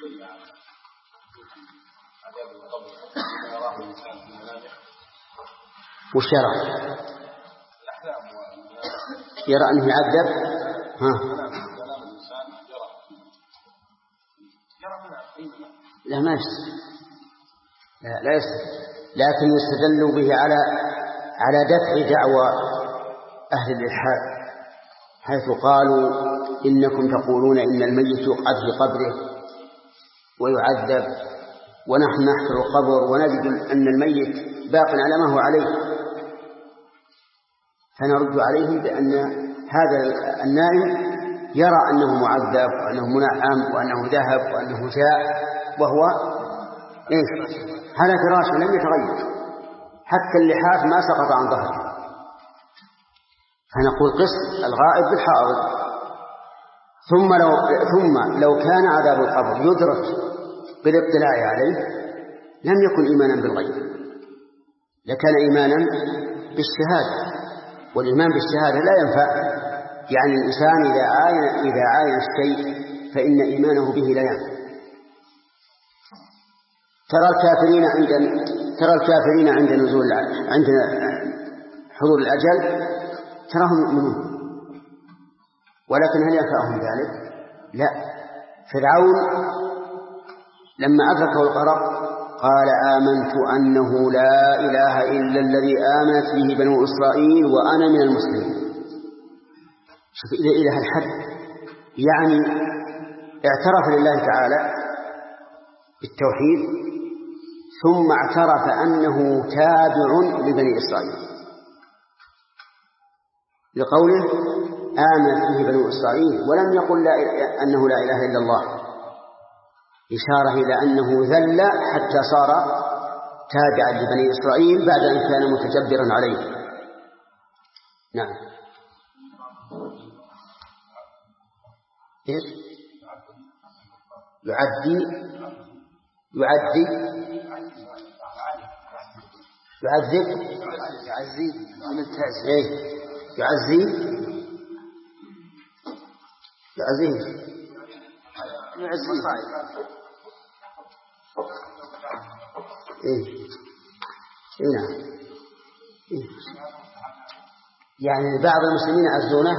وش يرى أنه يعذب؟ لا ما يستدل، لا يستدل، لكن يستدل به على دفع دعوى أهل الإلحاد، حيث قالوا إنكم تقولون إن الميت يقعد في قبره ويعذب، ونحن نحفر القبر ونجد أن الميت باق على ما هو عليه، فنرد عليهم بأن هذا النائم يرى أنه معذب وأنه منعم وأنه ذهب وأنه جاء وهو هذا فراش لم يتغير، حتى اللحاف ما سقط عن ظهره. فنقول قس الغائب بالحاضر. ثم لو كان عذاب القبر يدرك بالاطلاع عليه لم يكن إيمانا بالغيب، لكان إيمانا بالشهادة، والإيمان بالشهادة لا ينفع. يعني الإنسان إذا عاين الشيء فإن إيمانه به لا ينفع. ترى الكافرين عند حضور الأجل تراهم يؤمنون، ولكن هل ينفعهم ذلك؟ لا. فرعون لما أدركه الغرق قال آمنت أنه لا إله إلا الذي آمنت به بنو إسرائيل وأنا من المسلمين. شوف إلى هالحد، يعني اعترف لله تعالى بالتوحيد ثم اعترف أنه تابع لبني إسرائيل لقوله آمنت به بنو إسرائيل، ولم يقل أنه لا إله إلا الله، إشارة إلى أنه ذل حتى صار تابعا لبني إسرائيل بعد أن كان متجبرا عليه. نعم. يعني بعض المسلمين يعزونه.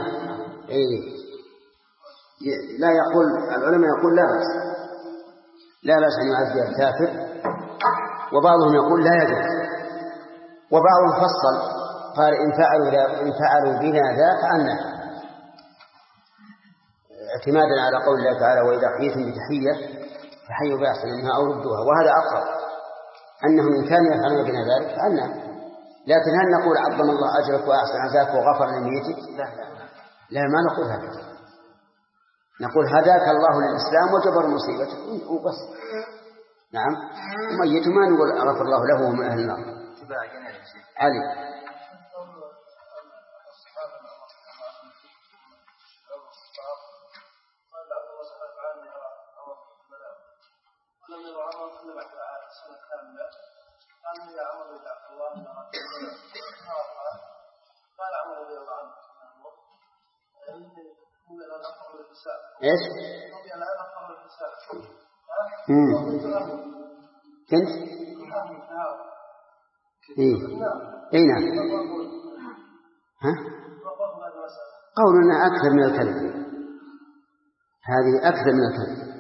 لا يقول العلماء يقول لا بأس أن يعزي الكافر، وبعضهم يقول لا يجوز، وبعضهم فصل قال إن فعلوا بنا ذا فعلنا، اعتمادا على قول الله تعالى وإذا حييتم بتحية فحيوا بأحسن منها أو ردوها، وهذا أقرب أنهم إن كانوا يفعلون بنا ذلك فعلنا. لكن هل نقول عظم الله أجرك وأحسن عزاك وغفر لميتك؟ لا ما نقول هكذا، نقول هداك الله للإسلام وجبر مصيبتك وبس. نعم. ميت ما نقول غفر الله له ومن أهل النار. علي ايش؟ كنت؟ نعم. قولنا أكثر من الكذب، هذه أكثر من الكذب.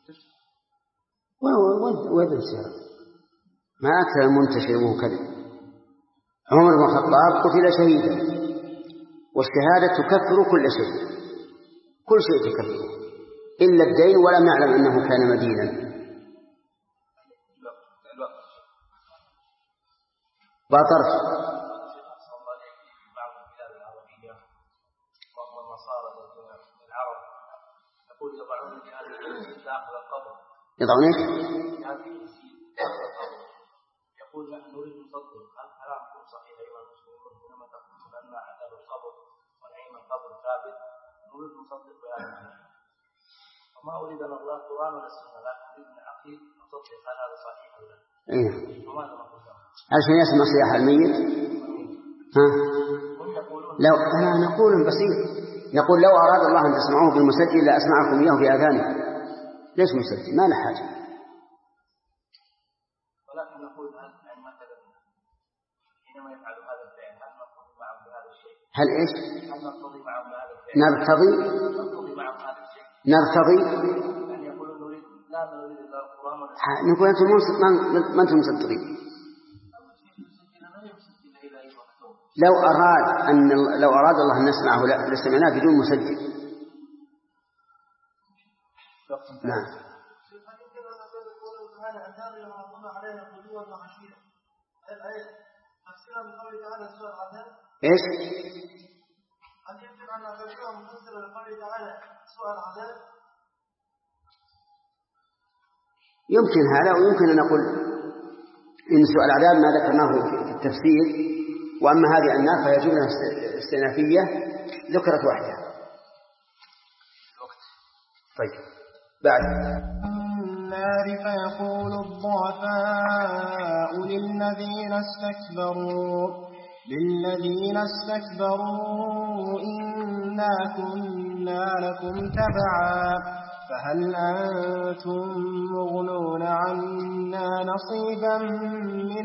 وين ما أكثر المنتشر وهو كذب. عمر بن الخطاب قتل شهيدا، والشهادة تكفر كل شيء، كل شيء تكفره إلا الدين، ولم نعلم أنه كان مدينا. باطرف بعض البلاد العربية وهم النصارى العرب يقول يضعون جهاز داخل القبر. يضعون ايش؟ يقول نحن نريد نصدق هل يكون صحيح أيها المسلمون حينما تقولون أن عذاب القبر ونعيم القبر ثابت، نريد نصدق بهذا، وما أريد أن الله القرآن ولا السنة، لكن نريد من عقيد نصدق هل هذا صحيح ولا لا. وماذا نقول له؟ عشان يسمع صياح الميت. لو نقول بسيط، نقول لو أراد الله أن تسمعوه بالمسجل لأسمعكم إياه بآذانكم، ليش مسجل؟ ما له حاجة. ولكن نقول هل يعني مثلا حينما يفعل هذا الفعل هل نقتضي معه بهذا الشيء؟ هل إيش؟ هل نقتضي معه بهذا الفعل؟ نرتضي معه هذا الشيء. نرتضي. يعني يقولون نريد لا نريد إلا القرآن. نقول أنتم ما أنتم مصدقين. لو أراد الله أن نسمعه لاستمعناه بدون مسجل. نعم. إيش؟ هل يمكن أن نفسرها مفسرة لقوله تعالى سوء العذاب؟ يمكن هذا، ويمكن أن نقول إن سوء العذاب ما ذكرناه في التفسير، وأما هذه النار فهي جملة استئنافية ذكرت وحدها. طيب بعد النار فيقول الضعفاء للذين استكبروا إنا كنا لكم تبعا فهل أنتم مغنون عنا نصيبا من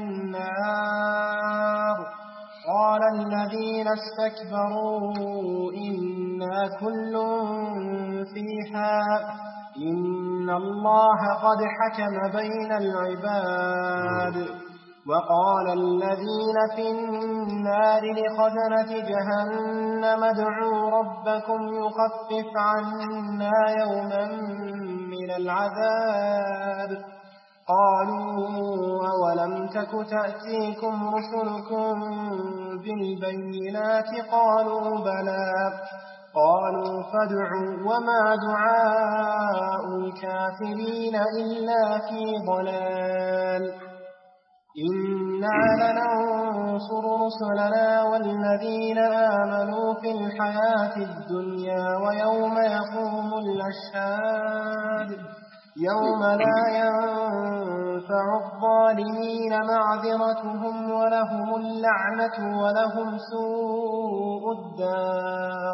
النار قال الذين استكبروا إنا كل فيها إن الله قد حكم بين العباد وقال الذين في النار لخزنة جهنم ادعوا ربكم يخفف عنا يوما من العذاب قالوا أولم تك تأتيكم رسلكم بالبينات قالوا بلى قالوا فادعوا وما دعاء الكافرين إلا في ضلال إنا لننصر رسلنا والذين آمنوا في الحياة الدنيا ويوم يقوم الأشهاد يوم لا ينفع الظالمين معذرتهم ولهم اللعنة ولهم سوء الدار.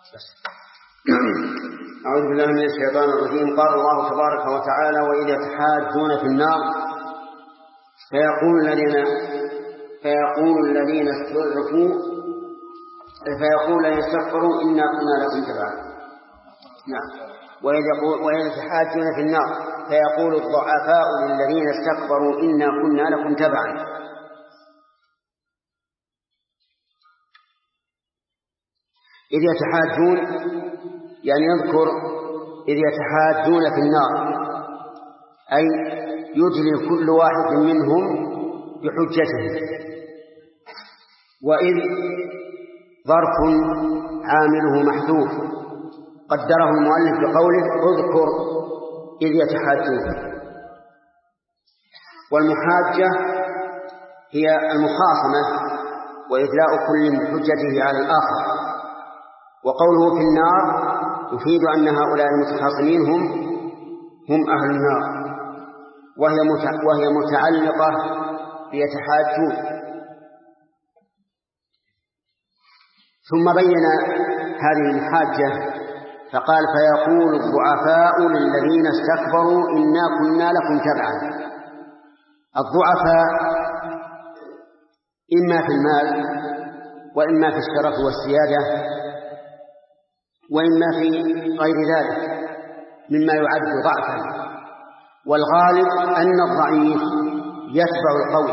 أعوذ بالله من الشيطان الرجيم. قال الله تبارك وتعالى وإذ يتحاجون في النار فيقول الذين استكبروا إنا كنا لكم تبعا. نعم. وإذ يتحاجون في النار فيقول الضعفاء للذين استكبروا إنا كنا لكم تبعا. إذ يتحاجون يعني يذكر إذ يتحاجون في النار أي يدلي كل واحد منهم بحجته. وإذ ظرف عامله محذوف قدره المؤلف بقوله اذكر إذ يتحاجون. والمحاجة هي المخاصمة وإدلاء كل بحجته على الآخر. وقوله في النار يفيد أن هؤلاء المتخاصمين هم أهل النار، وهي متعلقة بيتحاجون. ثم بين هذه المحاجة فقال فيقول الضعفاء للذين استكبروا إنا كنا لكم تبعا. الضعفاء إما في المال وإما في الشرف والسيادة وإما في غير ذلك مما يعد ضعفا. والغالب أن الضعيف يتبع القوي.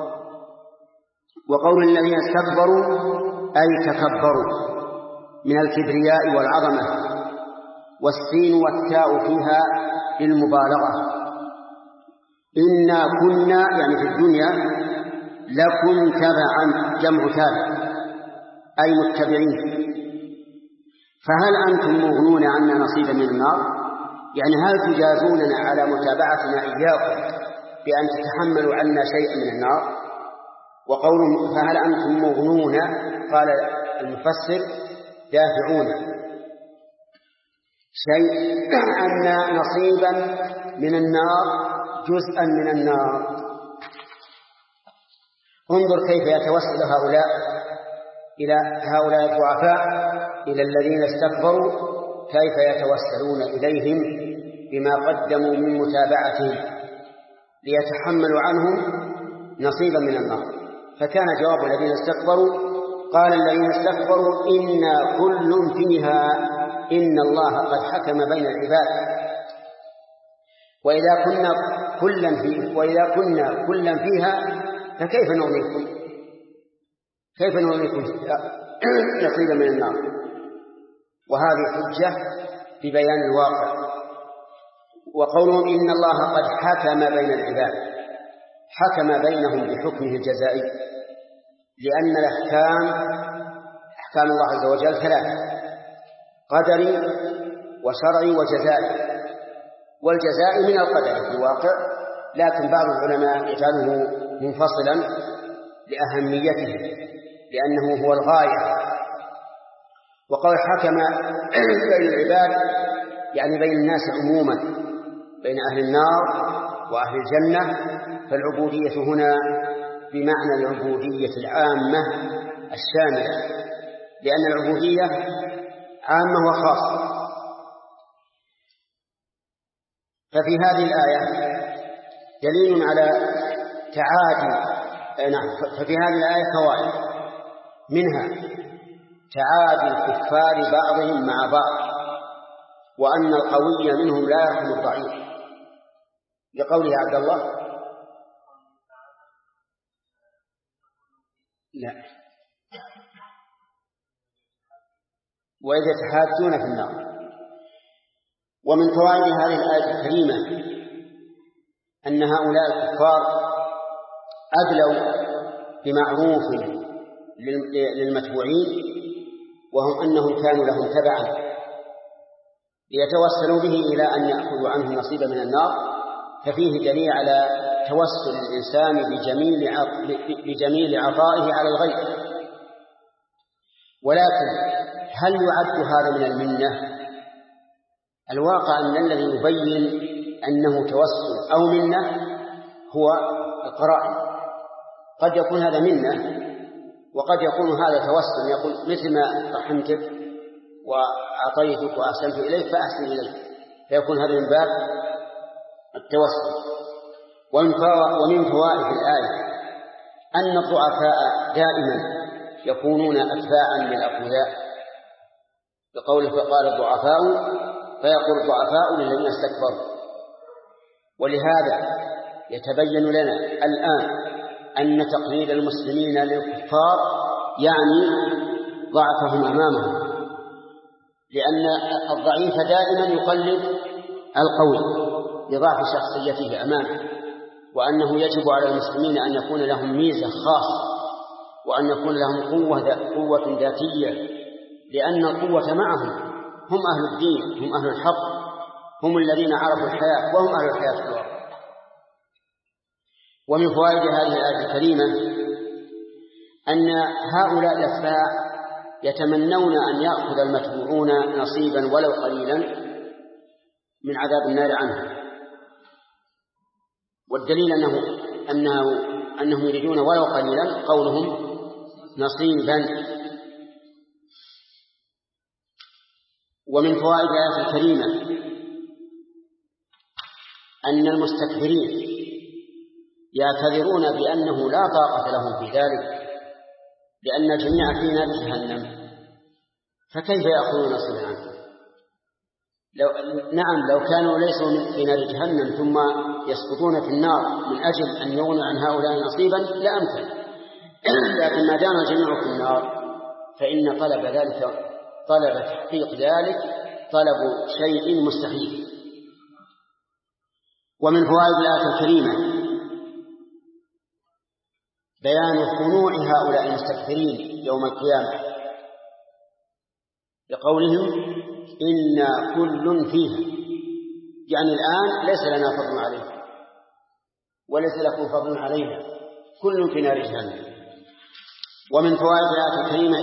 وقول الذين استكبروا أي تكبروا من الكبرياء والعظمة، والسين والتاء فيها للمبالغة. إنا كنا يعني في الدنيا لكم تبعا جمع تابع أي متبعين. فهل أنتم مغنون عنا نصيبا من النار؟ يعني هل تجازوننا على متابعتنا إياكم بأن تتحملوا عنا شيئا من النار؟ وقولهم فهل أنتم مغنون قال المفسر دافعون شيء عنا نصيبا من النار جزءا من النار. انظر كيف يتوسل هؤلاء الضعفاء إلى الذين استكبروا، كيف يتوسلون إليهم بما قدموا من متابعتهم ليتحملوا عنهم نصيبا من النار. فكان جواب الذين استكبروا قال الذين استكبروا إنا كل فيها إن الله قد حكم بين العباد وإذا كنا كلا فيها فكيف نغنيكم نصيبا من النار. وهذه حجة ببيان الواقع. وقولهم إن الله قد حكم بين العباد حكم بينهم بحكمه الجزائي، لأن أحكام الله عز وجل ثلاثة: قدري وشرعي وجزائي، والجزاء من القدر في الواقع، لكن بعض العلماء يجعله منفصلا لأهميته لأنه هو الغاية. وقول حكم بين العباد يعني بين الناس عموما، بين أهل النار وأهل الجنة، فالعبودية هنا بمعنى العبودية العامة الشاملة، لأن العبودية عامة وخاصة. ففي هذه الآية دليل على ففي هذه الآية فوائد، منها تعادي الكفار بعضهم مع بعض، وأن القوي منهم لا يرحم الضعيف، لقوله عبد الله لا وإذا تحاجون في النار. ومن فوائد هذه الآية الكريمة أن هؤلاء الكفار أدلوا بمعروف للمتبوعين، وهم أنهم كانوا لهم تبعا ليتوسلوا به إلى أن يأخذوا عنه نصيبا من النار. ففيه دليل على توسل الإنسان بجميل عطائه على الغير. ولكن هل يعد هذا من المنة؟ الواقع أن الذي يبين أنه توسل أو منة هو القرائن. قد يكون هذا منة وقد يكون هذا توسل، يقول مثل ما رحمتك وأعطيتك وأحسنت إليك فأحسن إليك، فيكون هذا من باب التوسل. ومن فوائد الآية أن الضعفاء دائما يكونون أتباعا للأقوياء، بقوله فقال الضعفاء فيقول الضعفاء للذين استكبروا. ولهذا يتبين لنا الآن أن تقليد المسلمين للكفار يعني ضعفهم أمامهم، لأن الضعيف دائما يقلد القوي لضعف شخصيته أمامه، وأنه يجب على المسلمين أن يكون لهم ميزة خاصة، وأن يكون لهم قوة ذاتية، لأن القوة معهم، هم أهل الدين، هم أهل الحق، هم الذين عرفوا الحياة وهم أهل الحياة في الواقع. ومن فوائد هذه الآية الكريمة أن هؤلاء الأتباع يتمنون أن يأخذ المتبوعون نصيبا ولو قليلا من عذاب النار عنهم، والدليل أنهم يريدون ولو قليلا قولهم نصيبا. ومن فوائد الآية الكريمة أن المستكبرين يعتذرون بأنه لا طاقة لهم في ذلك، لأن الجميع في نار جهنم، فكيف يأخذون نصيبا عنه؟ لو كانوا ليسوا في نار جهنم ثم يسقطون في النار من أجل أن يغنوا عن هؤلاء نصيبا لأمكن، لكن ما دام الجميع في النار فإن طلب تحقيق ذلك طلب شيء مستحيل. ومن فوائد الآية الكريمة بيان خنوع هؤلاء المستكبرين يوم القيامة، لقولهم إنا كل فيها، يعني الآن ليس لنا فضل عليه وليس لكم فضل علينا، كل في نار جهنم. ومن فوائد الآية الكريمة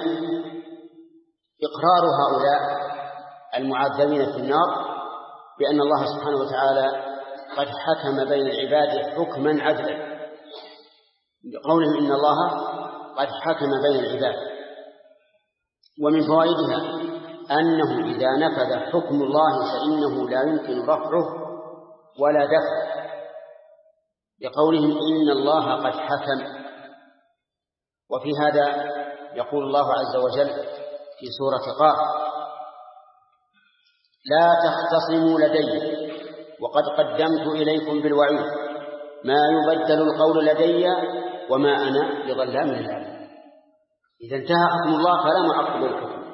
إقرار هؤلاء المعذبين في النار بأن الله سبحانه وتعالى قد حكم بين العباد حكما عدلا، بقولهم إن الله قد حكم بين العباد. ومن فوائدها أنه إذا نفذ حكم الله فإنه لا يمكن رفعه ولا دفعه، لقولهم إن الله قد حكم. وفي هذا يقول الله عز وجل في سورة قاف: لا تختصموا لدي وقد قدمت إليكم بالوعيد ما يبدل القول لدي وما أنا بظلام للعبيد. إذا انتهى حكم الله فلا معقب للحكم.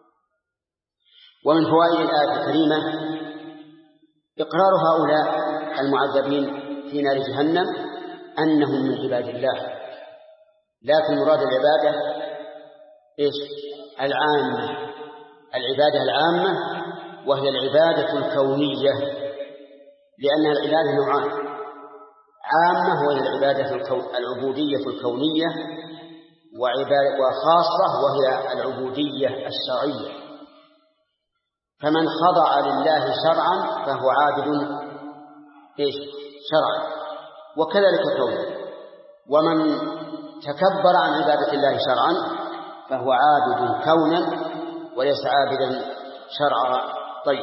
ومن فوائد الآية الكريمة إقرار هؤلاء المعذبين في نار جهنم أنهم من عباد الله، لكن مراد العبادة إيش؟ العامة، العبادة العامة، وهي العبادة الكونية، لأن العبادة نوعان: عامة وهي العبودية الكونية، وخاصة وهي العبودية الشرعية. فمن خضع لله شرعا فهو عابد شرعا، وكذلك كونه. ومن تكبر عن عبادة الله شرعا فهو عابد كونا وليس عابدا شرعا. طيب،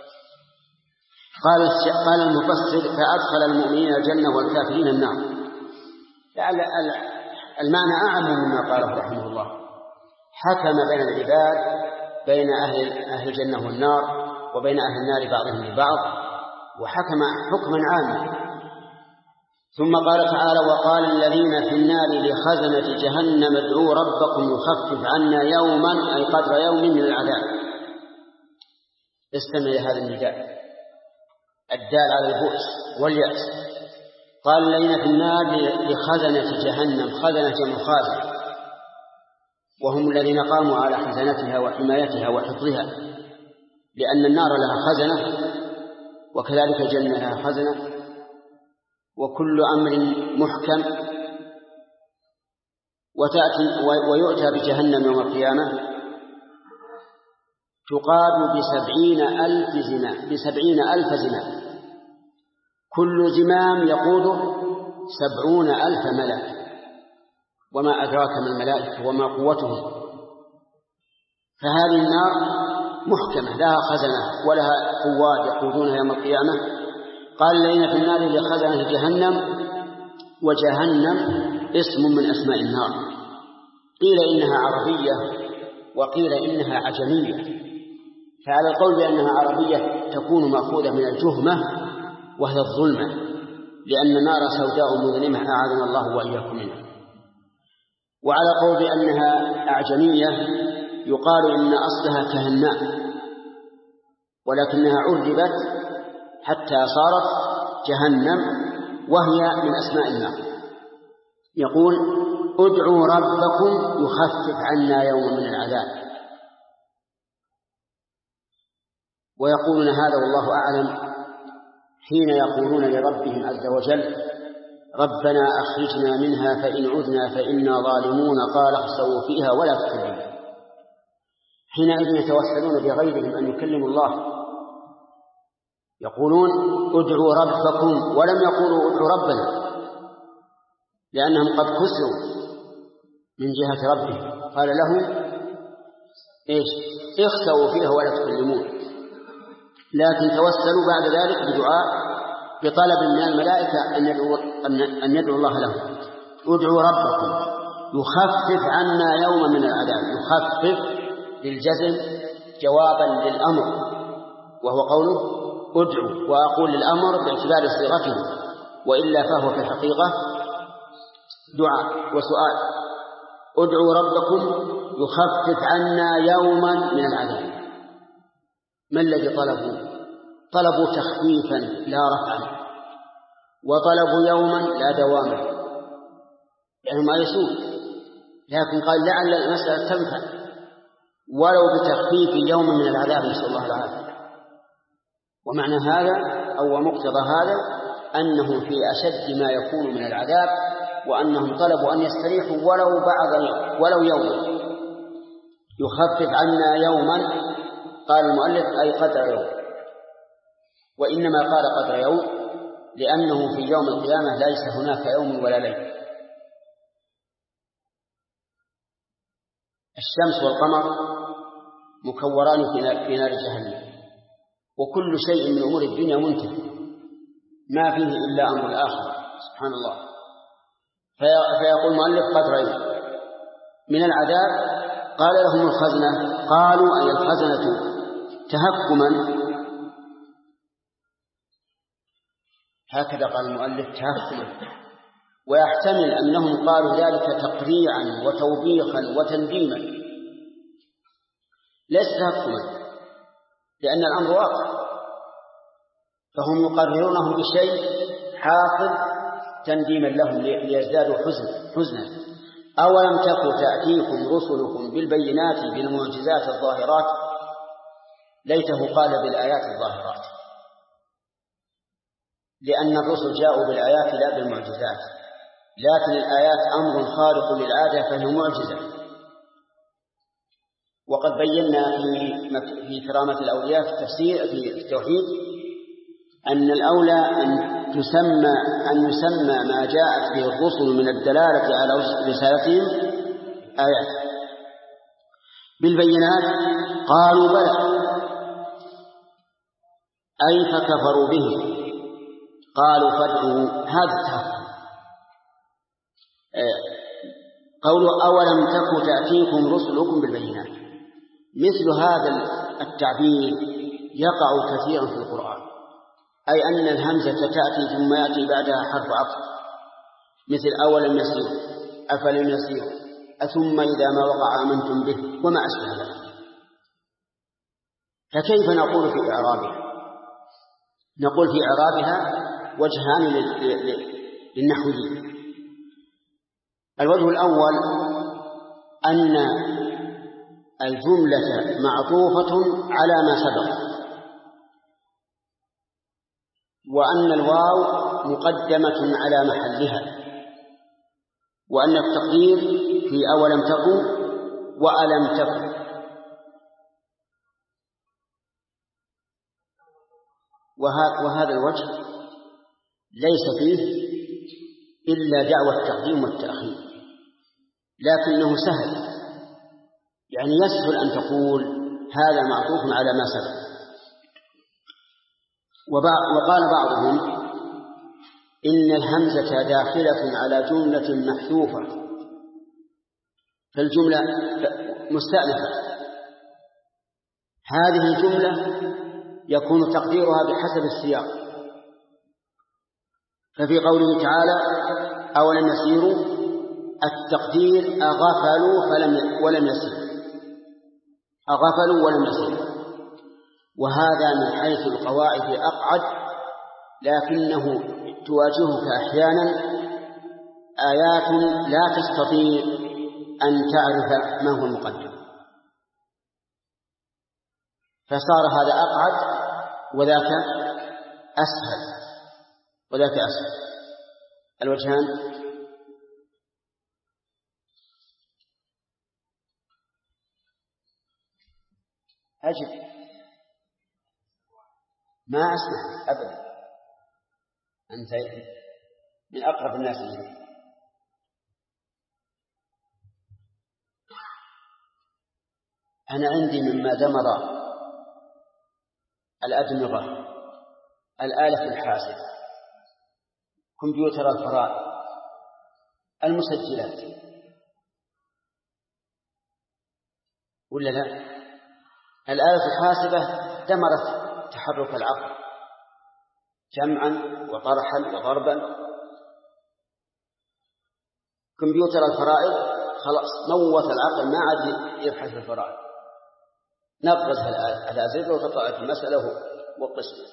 قال المفسر: فأدخل المؤمنين الجنة والكافرين النار. لعل المعنى أعم مما قاله رحمه الله. حكم بين العباد، بين أهل الجنة والنار، وبين أهل النار بعضهم لبعض، وحكم حكما عاما. ثم قال تعالى: وقال الذين في النار لخزنة جهنم ادعوا ربكم يخفف عنا يوما، أي قدر يوم من العذاب. استمع لهذا النداء الدال على البؤس واليأس. قال الذين في النار لخزنة جهنم، خزنة جمع خازن، وهم الذين قاموا على خزنتها وحمايتها وحفظها، لأن النار لها خزنة وكذلك الجنة لها خزنة، وكل أمر محكم. ويؤتى بجهنم يوم القيامة تقاد ب70,000 زمام، كل زمام يقوده 70,000 ملك. وما أدراك ما الملائكة وما قوتهم. فهذه النار محكمة لها خزنة ولها قواد يقودونها يوم القيامة. قال الذين في النار لخزنة جهنم، وجهنم اسم من أسماء النار. قيل إنها عربية وقيل إنها عجمية، فعلى القول بأنها عربية تكون مأخوذة من الجهمة وهي الظلمة، لأن نار سوداء مظلمة أعاذنا الله وإياكم منها. وعلى قول بأنها أعجمية يقال إن أصلها كهناء، ولكنها عربت حتى صارت جهنم، وهي من أسماء النار. يقول: ادعوا ربكم يخفف عنا يوم من العذاب. ويقولون هذا والله أعلم حين يقولون لربهم عز وجل: ربنا أخرجنا منها فإن عدنا فإنا ظالمون قال اخسئوا فيها ولا تكلمون. حينئذ يتوسلون بغيرهم أن يكلموا الله، يقولون: ادعوا ربكم، ولم يقولوا ادعوا ربنا، لأنهم قد كسروا من جهة ربهم. قال لهم: اخسئوا فيها ولا تكلمون. لكن توسلوا بعد ذلك بدعاء، بطلب من الملائكة أن يدعوا الله لهم: ادعوا ربكم يخفف عنا يوما من العذاب. يخفف للجزم جوابا للأمر، وهو قوله ادعوا، وأقول للأمر باعتبار صيغته، وإلا فهو في الحقيقة دعاء وسؤال. ادعوا ربكم يخفف عنا يوما من العذاب. ما الذي طلبوا؟ طلبوا تخفيفا لا رفعا، وطلبوا يوما لا دواما، لأنهم آيسون. لكن قال لعل المسألة تنفع ولو بتخفيف يوم من العذاب، نسأل الله العافية. ومعنى هذا أو مقتضى هذا أنهم في أشد ما يكون من العذاب، وأنهم طلبوا أن يستريحوا ولو يوما. يخفف عنا يوما، قال المؤلف أي قدر يوم، وإنما قال قدر يوم لأنه في يوم القيامة ليس هناك يوم ولا ليل. الشمس والقمر مكوران في نار جهنم، وكل شيء من أمور الدنيا منتهي، ما فيه إلا أمر الآخرة. سبحان الله. فيقول المؤلف قدرين من العذاب. قال لهم الخزنة، قالوا أي الخزنة تهكما، هكذا قال المؤلف تهكما، ويحتمل أنهم قالوا ذلك تقريعا وتوبيخا وتنديما، ليس تهكما، لأن الأمر واقع، فهم يقررونه بشيء حاصل تنديما لهم ليزدادوا حزنا. أولم تكن تأتيكم رسلكم بالبينات بالمعجزات الظاهرات، ليته قال بالآيات الظاهرات، لأن الرسل جاءوا بالآيات لا بالمعجزات، لكن الآيات أمر خارق للعادة فهي معجزة. وقد بينا في كرامة الأولياء في التفسير في التوحيد أن الأولى أن يسمى ما جاءت به الرسل من الدلالة على رسالتهم آيات. بالبينات قالوا بلى، أي فكفروا به. قالوا فادعوا، هذا التهكم. قولوا أولم تكن تأتيكم رسلكم بالبينات، مثل هذا التعبير يقع كثيرا في القرآن، أي أن الهمزة تأتي ثم يأتي بعدها حرف عطف، مثل أولم يسيروا، أفلم يسيروا، أثم إذا ما وقع آمنتم به، وما أشبه ذلك. فكيف نقول في إعرابها؟ نقول في إعرابها وجهان للنحويين. الوجه الأول أن الجملة معطوفة على ما سبق، وأن الواو مقدمة على محلها، وأن التقدير في أولم تكن وألم تكن. وهذا الوجه ليس فيه إلا دعوى التقديم والتأخير، لكنه سهل، يعني يسهل أن تقول هذا معطوف على ما سبق. وقال بعضهم إن الهمزة داخلة على جملة محذوفة، فالجملة مستأنفة، هذه الجملة يكون تقديرها بحسب السياق. ففي قوله تعالى أولم يسيروا، التقدير أغفلوا ولم يسيروا، أغفلوا ولم يسيروا، وهذا من حيث القواعد أقعد، لكنه تواجهك أحيانا آيات لا تستطيع أن تعرف ما هو المقدم، فصار هذا أقعد وذاك أسهل. الوجهان أجل ما أسمع أبدا، أنت من أقرب الناس منه. أنا عندي مما دمر الأدمغة الآلة الحاسبة، كمبيوتر الفرائض، المسجلات، ولا لا؟ الآلة الحاسبة دمرت تحرك العقل جمعا وطرحا وضربا. كمبيوتر الفرائض خلاص موت العقل، ما عاد يبحث في الفرائض، نغزها على زر وتطلع المسألة والقسمة.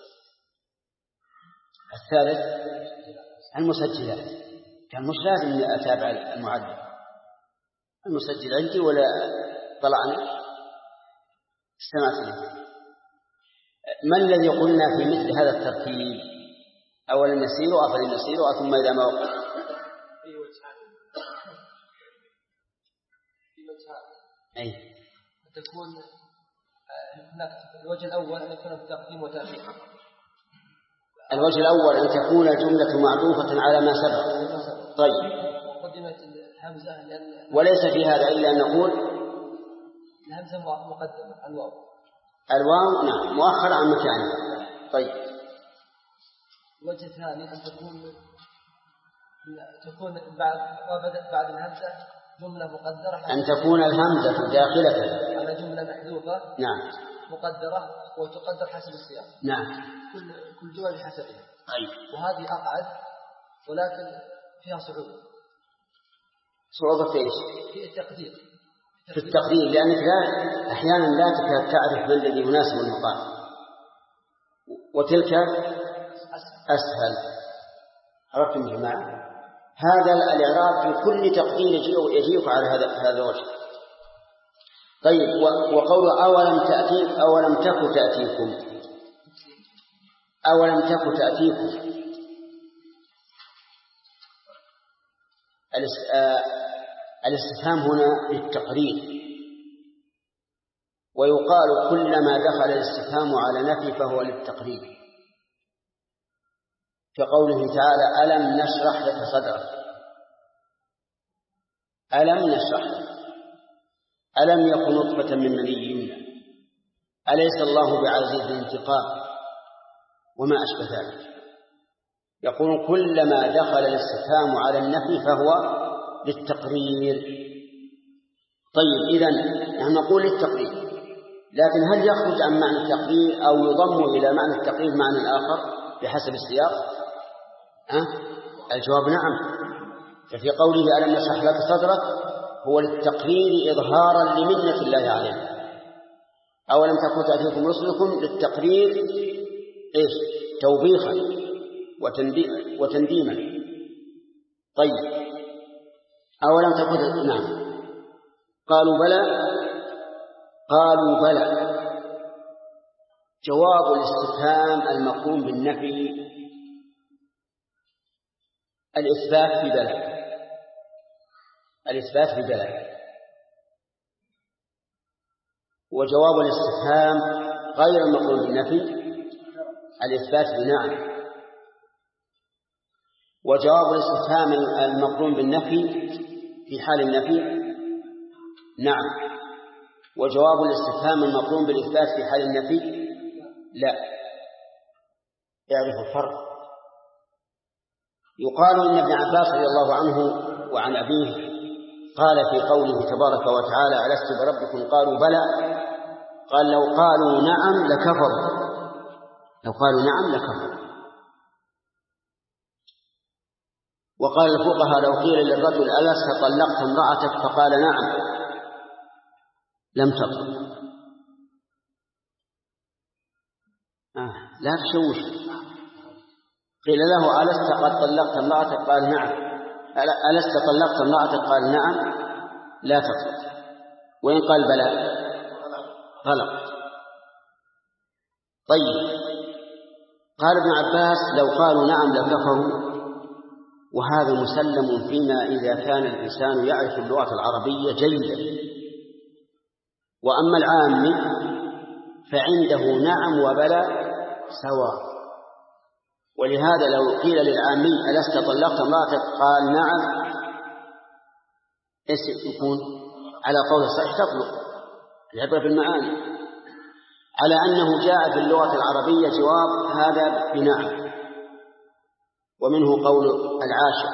الثالث المسجلات، كان مش لازم أتابع المعلم، المسجل عندي ولا طلعني استمعت له. ما الذي قلنا في مثل هذا الترتيب؟ أولا يسيروا أفلم يسيروا ثم إذا ما وقع. أي تكون هناك الوجه الأول أن يكون التقديم وتأخير. الوجه الأول أن تكون الجملة معطوفة على ما سبق. طيب، قدمت الهمزة لأن وليس في هذا إلا أن نقول الهمزة مقدمة الواو نعم مؤخر عن مكانه. طيب الوجه الثاني أن تكون بعد الهمزة جملة مقدرة، أن تكون الهمزة داخلة على جملة محذوفة نعم مقدرة وتقدر حسب السياق. نعم كل جمل بحسبها. أي. وهذه أقعد ولكن فيها صعوبة في إيش؟ في التقدير. في التقدير لأنك أحيانا لا تكاد تعرف ما الذي يناسب المقام، وتلك أسهل. عرفتم يا جماعة؟ هذا الإعراب في كل تقدير يجيء على هذا الوجه. طيب وقول أولم تك تأتيكم الاستفهام هنا للتقرير، ويقال كلما دخل الاستفهام على نفي فهو للتقرير، كقوله تعالى ألم نشرح لك صدرك. ألم نشرح لك، ألم يكن نطفة من مني يمنى، أليس الله بعزيز الانتقام، وما أشبه ذلك. يقول كلما دخل الاستفهام على النفي فهو للتقرير. طيب إذن نحن نقول للتقرير، لكن هل يخرج عن معنى التقرير أو يضم إلى معنى التقرير معنى آخر بحسب السياق؟ الجواب نعم. ففي قوله ألم نشرح لك صدرك هو للتقرير إظهارا لمنة الله علينا. أولم تكن تأتيكم رسلكم للتقرير إيش؟ توبيخا وتنديما. طيب أولم تكن نعم قالوا بلى. جواب الاستفهام المقرون بالنفي الإثبات ببلى، وجواب الاستفهام غير المقرون بالنفي الإثبات بنعم، وجواب الاستفهام المقرون بالنفي في حال النفي نعم، وجواب الاستفهام المقرون بالإثبات في حال النفي لا. يعرف الفرق. يقال إن ابن عباس رضي الله عنه وعن أبيه قال في قوله تبارك وتعالى ألست بربكم قالوا بلى، قال لو قالوا نعم لكفروا. وقال الفقهاء لو قيل للرجل ألست طلقت امرأتك فقال نعم لم تطلق. لا تشوش. قيل له ألست قد طلقت امرأتك قال نعم، ألست طلقت امرأتك قال نعم لا تطلق. وإن قال بلى طلق. طيب قال ابن عباس لو قالوا نعم لكفروا، وهذا مسلم فيما إذا كان الإنسان يعرف اللغة العربية جيدا. وأما العامي فعنده نعم وبلى سواء. ولهذا لو قيل للعامي ألست طلقت امرأتك قال نعم يكون على قول الصحيح تطلق، العبرة بالمعاني، على أنه جاء في اللغة العربية جواب هذا بنعم. ومنه قول العاشر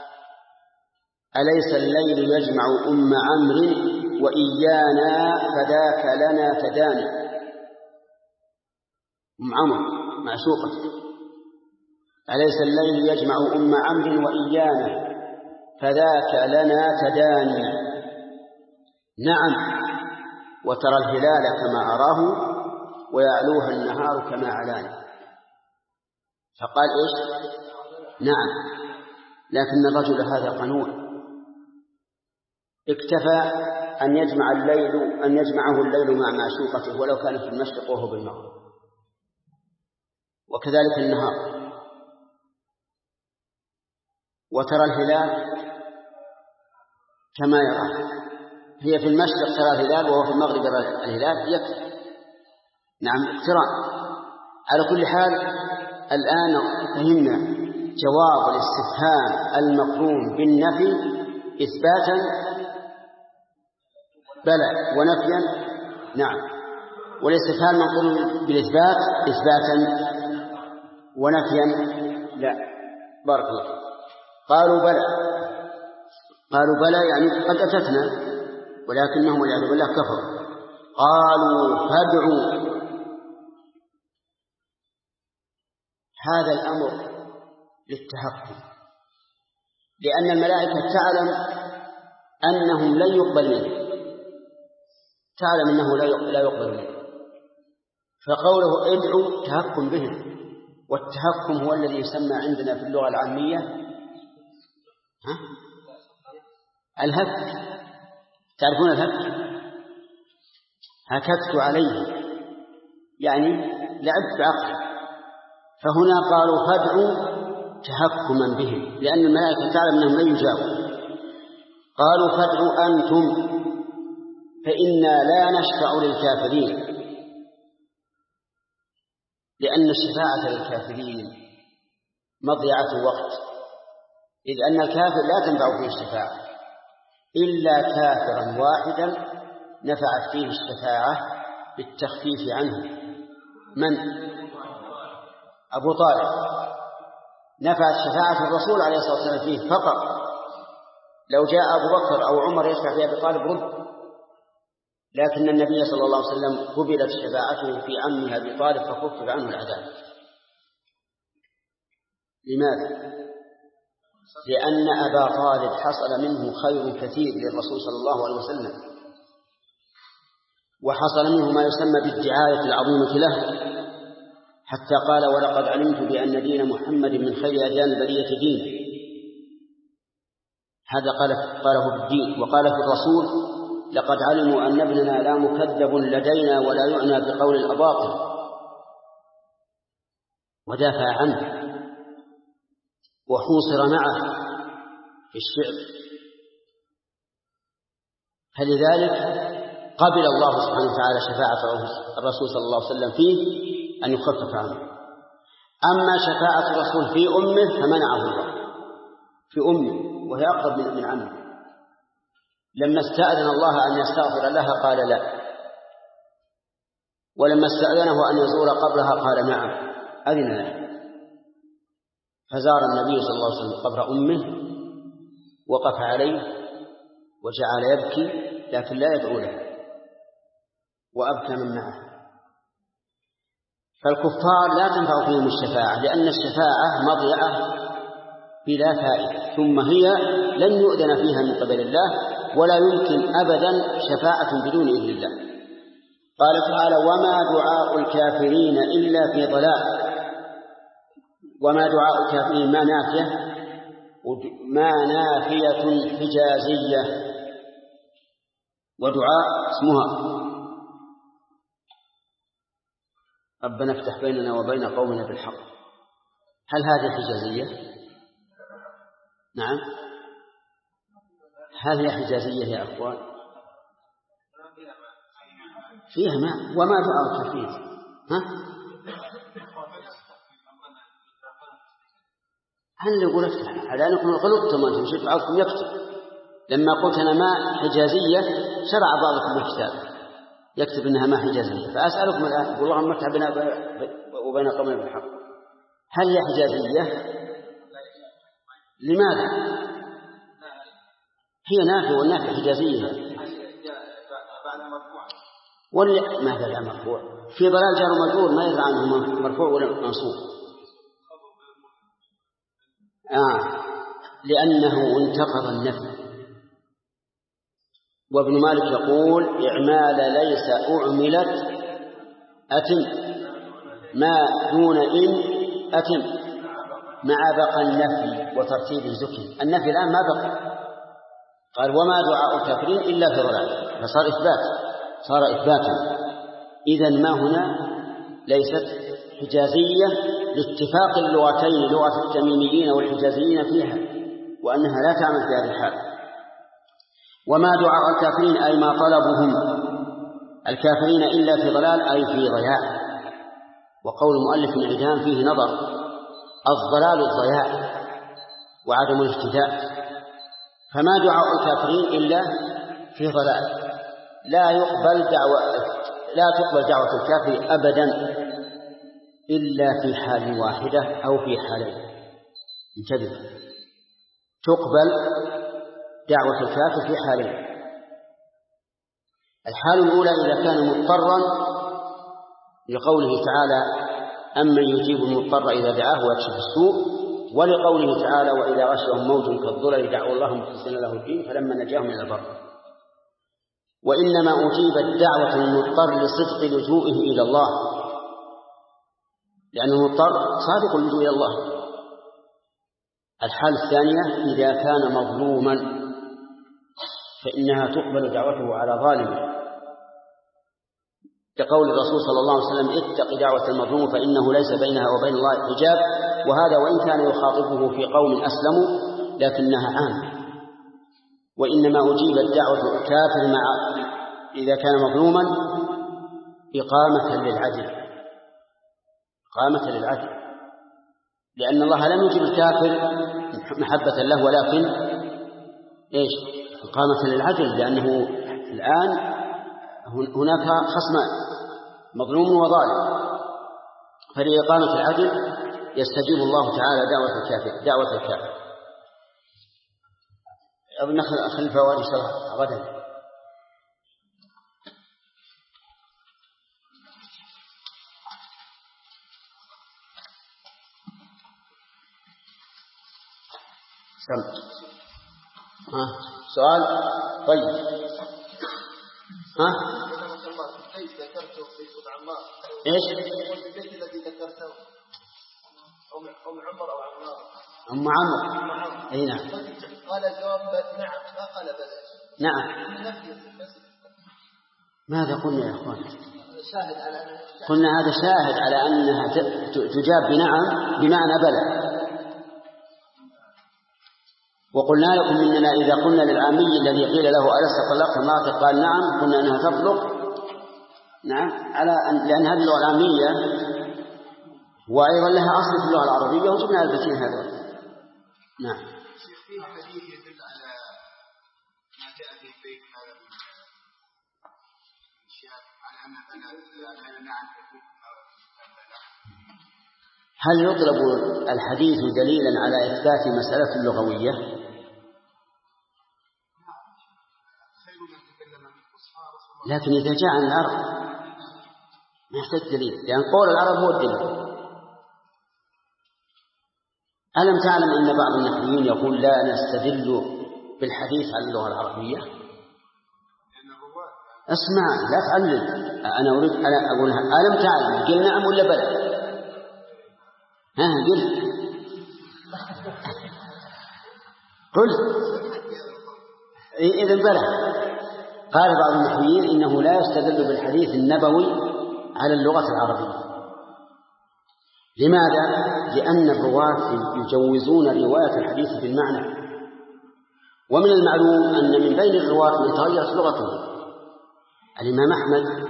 أليس الليل يجمع أم عمرو وإيانا فذاك لنا تداني. أم عمرو معشوقة. أليس الليل يجمع أم عمرو وإيانا فذاك لنا تداني. نعم وترى الهلال كما أراه ويعلوها النهار كما علاني. فقال إيش؟ نعم. لكن الرجل هذا قنوع، اكتفى أن يجمعه الليل مع معشوقته ولو كان في المشرق وهو بالمغرب، وكذلك النهار. وترى الهلال كما يراه، هي في المشرق ترى الهلال وهو في المغرب يرى الهلال، يكفي. نعم اقتراء. على كل حال الآن فهمنا جواب الاستفهام المقرون بالنفي إثباتا بلى ونفيا نعم. والاستفهام منقول بالإثبات إثباتا ونفيا لا. بارك الله. قالوا بلى يعني قد أتتنا ولكنهم والعياذ بالله كفروا. قالوا فادعوا. هذا الأمر للتحقق، لأن الملائكة تعلم أنهم لن يقبل منه، تعلم أنه لا يقبل منه، فقوله ادعوا تهكم بهم. والتهكم هو الذي يسمى عندنا في اللغة العامية الهك. تعرفون الهك؟ هككت عليه يعني لعبت بعقله. فهنا قالوا فادعوا تهكما بهم، لأن الملائكة تعلم أنهم لن يجابوا. قالوا فادعوا أنتم فإنا لا نشفع للكافرين، لأن الشفاعة للكافرين مضيعة وقت، إذ أن الكافر لا تنفع فيه الشفاعة إلا كافرا واحدا نفعت فيه الشفاعة بالتخفيف عنه. من؟ أبو طالب. نفعت شفاعة الرسول عليه الصلاة والسلام فيه فقط. لو جاء أبو بكر أو عمر يشفع في أبي طالب رد، لكن النبي صلى الله عليه وسلم قبلت شفاعته في عمه أبي طالب فخفف عنه العذاب. لماذا؟ لأن أبا طالب حصل منه خير كثير للرسول صلى الله عليه وسلم، وحصل منه ما يسمى بالدعاية العظيمة له، حتى قال ولقد علمت بأن دين محمد من خير أديان البرية دين. هذا قاله بالدين. وقال في الرسول لقد علموا أن ابننا لا مكذب لدينا ولا يعنى بقول الأباطل، ودافع عنه وحوصر معه في الشعب. فلذلك قبل الله سبحانه وتعالى شفاعة الرسول صلى الله عليه وسلم فيه أن يخفف عنه. أما شفاعة الرسول في أمه فمنعه الله في أمه وهي أقرب من عمه. لما استأذن الله أن يستغفر لها قال لا، ولما استأذنه أن يزور قبرها قال نعم أذن له. فزار النبي صلى الله عليه وسلم قبر أمه، وقف عليه وجعل يبكي لكن لا يدعو له، وأبكى من معه. فالكفار لا تنفع فيهم الشفاعة، لأن الشفاعة مضيعة بلا فائدة، ثم هي لن يؤذن فيها من قبل الله، ولا يمكن أبدا شفاعة بدون إذن الله. قال تعالى وما دعاء الكافرين إلا في ضلال. وما دعاء الكافرين ما نافية حجازية، ودعاء اسمها ربنا افتح بيننا وبين قومنا بالحق. هل هذه حجازية؟ نعم. هل هي حجازية يا أخوان؟ فيها ماء. وما دعاء الكافرين هل يقول افتح على أنكم غلطتم وأنتم شفت بعضكم يكتب. لما قلت أنا ماء حجازية شرع بعضكم الكتاب يكتب إنها ماء حجازية. فأسألكم الآن يقول اللهم افتح بيننا وبين قومنا بالحق، هل هي حجازية؟ لماذا؟ هي نافية، والنافية حجازية. ماذا لا مرفوع؟ في ضلال جار ومجرور ما يدرى عنه مرفوع ولا منصوب. لأنه انتقض النفي. وابن مالك يقول إعمال ليس أعملت أتم، ما دون إن أتم، مع بقى النفي وترتيب زكي. النفي الآن ما بقى. قال وما دعاء الكافرين إلا في ضلال، فصار صار إثباتا. إذن ما هنا ليست حجازية لاتفاق اللغتين، لغة التميميين والحجازيين فيها، وأنها لا تعمل في هذه الحال. وما دعاء الكافرين أي ما طلبهم الكافرين إلا في ضلال أي في ضياع. وقول المؤلف الإعجام فيه نظر، الضلال الضياع وعدم الاهتداء. فما دعاء الكافرين إلا في ضلال. لا يقبل لا تقبل دعوة الكافر أبدا إلا في حال واحدة أو في حالين. انتبه، تقبل دعوة الكافر في حالين. الحال الأولى إذا كان مضطرا لقوله تعالى أمن يجيب المضطر إذا دعاه ويكشف السوء، ولقوله تعالى وإذا غشهم موج كالظلل دعوا الله مخلصين له الدين فلما نجاهم إلى البر. وإنما أجيبت دعوة المضطر لصدق لجوئه إلى الله، لأن المضطر صادق اللجوء إلى الله. الحالة الثانية إذا كان مظلوما فإنها تقبل دعوته على ظالمه، كقول الرسول صلى الله عليه وسلم اتق دعوة المظلوم فإنه ليس بينها وبين الله حجاب، وهذا وإن كان يخاطبه في قوم أسلموا لكنها عامة. وإنما أجيبت دعوة الكافر إذا كان مظلوما إقامة للعدل، لأن الله لم يجب الكافر محبة له ولكن إقامة للعدل، لأنه الآن هناك خصمان مظلوم وظالم، فلإقامة العدل يستجيب الله تعالى دعوة الكافر. أظن خلف فوائد غدا. سؤال طيب. ايش؟ البيت الذي ذكرته أم عمر أو عمار؟ أم عمر. أي نعم. قال الجواب نعم، ما قال بلى. نعم. ماذا قلنا يا أخوان؟ شاهد على قلنا هذا شاهد على أنها تجاب بنعم بمعنى بلى. وقلنا لكم إننا إذا قلنا للعامي الذي قيل له ألست طلقت امرأتك قال نعم، قلنا أنها تطلق نعم لأن هذه اللغة العامية وأيضا لها أصل في اللغة العربية وجبنا البيتين هذول. نعم. في حديث يدل على ما جاء في البيت هذا الأشياء على أن بلى نعم. هل يطلب الحديث دليلا على إثبات مسألة اللغوية؟ لكن إذا جاء عن العرب ما يحتاج دليل، لأن قول العرب هو الدليل. ألم تعلم أن بعض النحويين يقول لا نستدل بالحديث على اللغة العربية؟ اسمع لا تعلم، أنا أريد أن أقول ألم تعلم قل نعم ولا بلى؟ قل إذن بلى. قال بعض النحويين إنه لا يستدل بالحديث النبوي على اللغة العربية. لماذا؟ لأن الرواة يجوزون رواية الحديث بالمعنى، ومن المعلوم أن من بين الرواة من تغيرت لغته. الإمام أحمد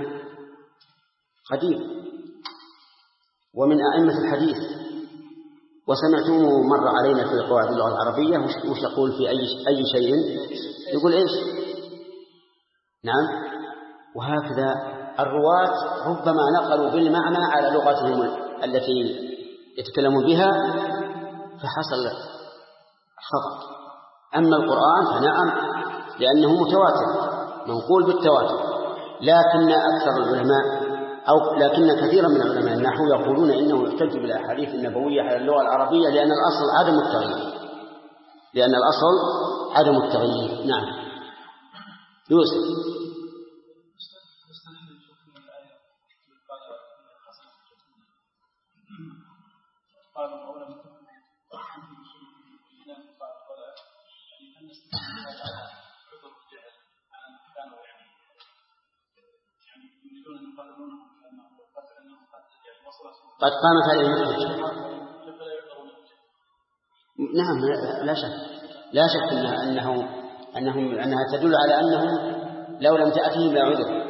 قديم ومن أئمة الحديث، وسمعتموه مر علينا في قواعد اللغة العربية وش يقول في أي شيء يقول إيش؟ نعم. وهكذا الرواة ربما نقلوا بالمعنى على لغتهم التي يتكلمون بها فحصل خطأ. أما القرآن فنعم لأنه متواتر منقول بالتواتر، لكن كثيرا من علماء النحو يقولون إنه يحتج بالأحاديث النبوية على اللغة العربية لأن الأصل عدم التغيير. نعم. يوسف. قد قامت عليه الحجة. نعم لا شك أنها تدل على أنهم لو لم تأتهم لا عذر.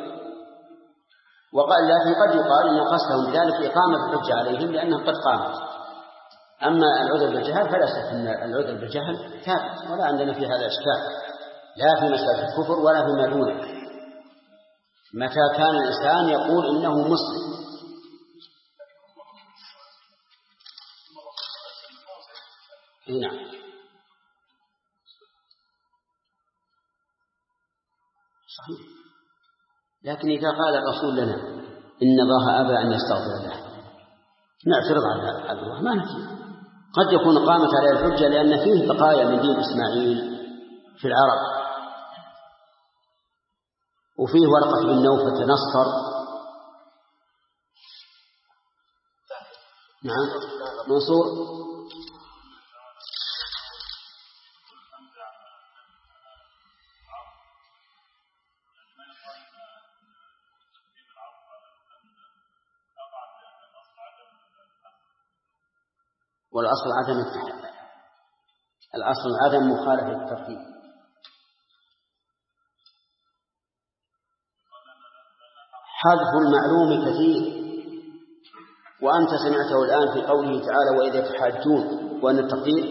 لكن قد يقال إن قصدهم بذلك إقامة الحجة عليهم لأنهم قد قامت. أما العذر بالجهل فلا شك أن العذر بالجهل ثابت، ولا عندنا في هذا إشكال لا في مسألة الكفر ولا فيما دونه. متى كان الإنسان يقول إنه مسلم. نعم صحيح. لكن إذا قال الرسول لنا إن الله أبى أن يستغفر له نعترض على الله، ما نفي. قد يكون قامت عليه الحجة لأن فيه بقايا من دين إسماعيل في العرب، وفيه ورقة بن نوفل تنصر. نعم منصور. والأصل عدم الأصل عدم مخالفة الترتيب. حذف المعلوم كثير، وأنت سمعته الآن في قوله تعالى وإذا تحاجون، وأن التقدير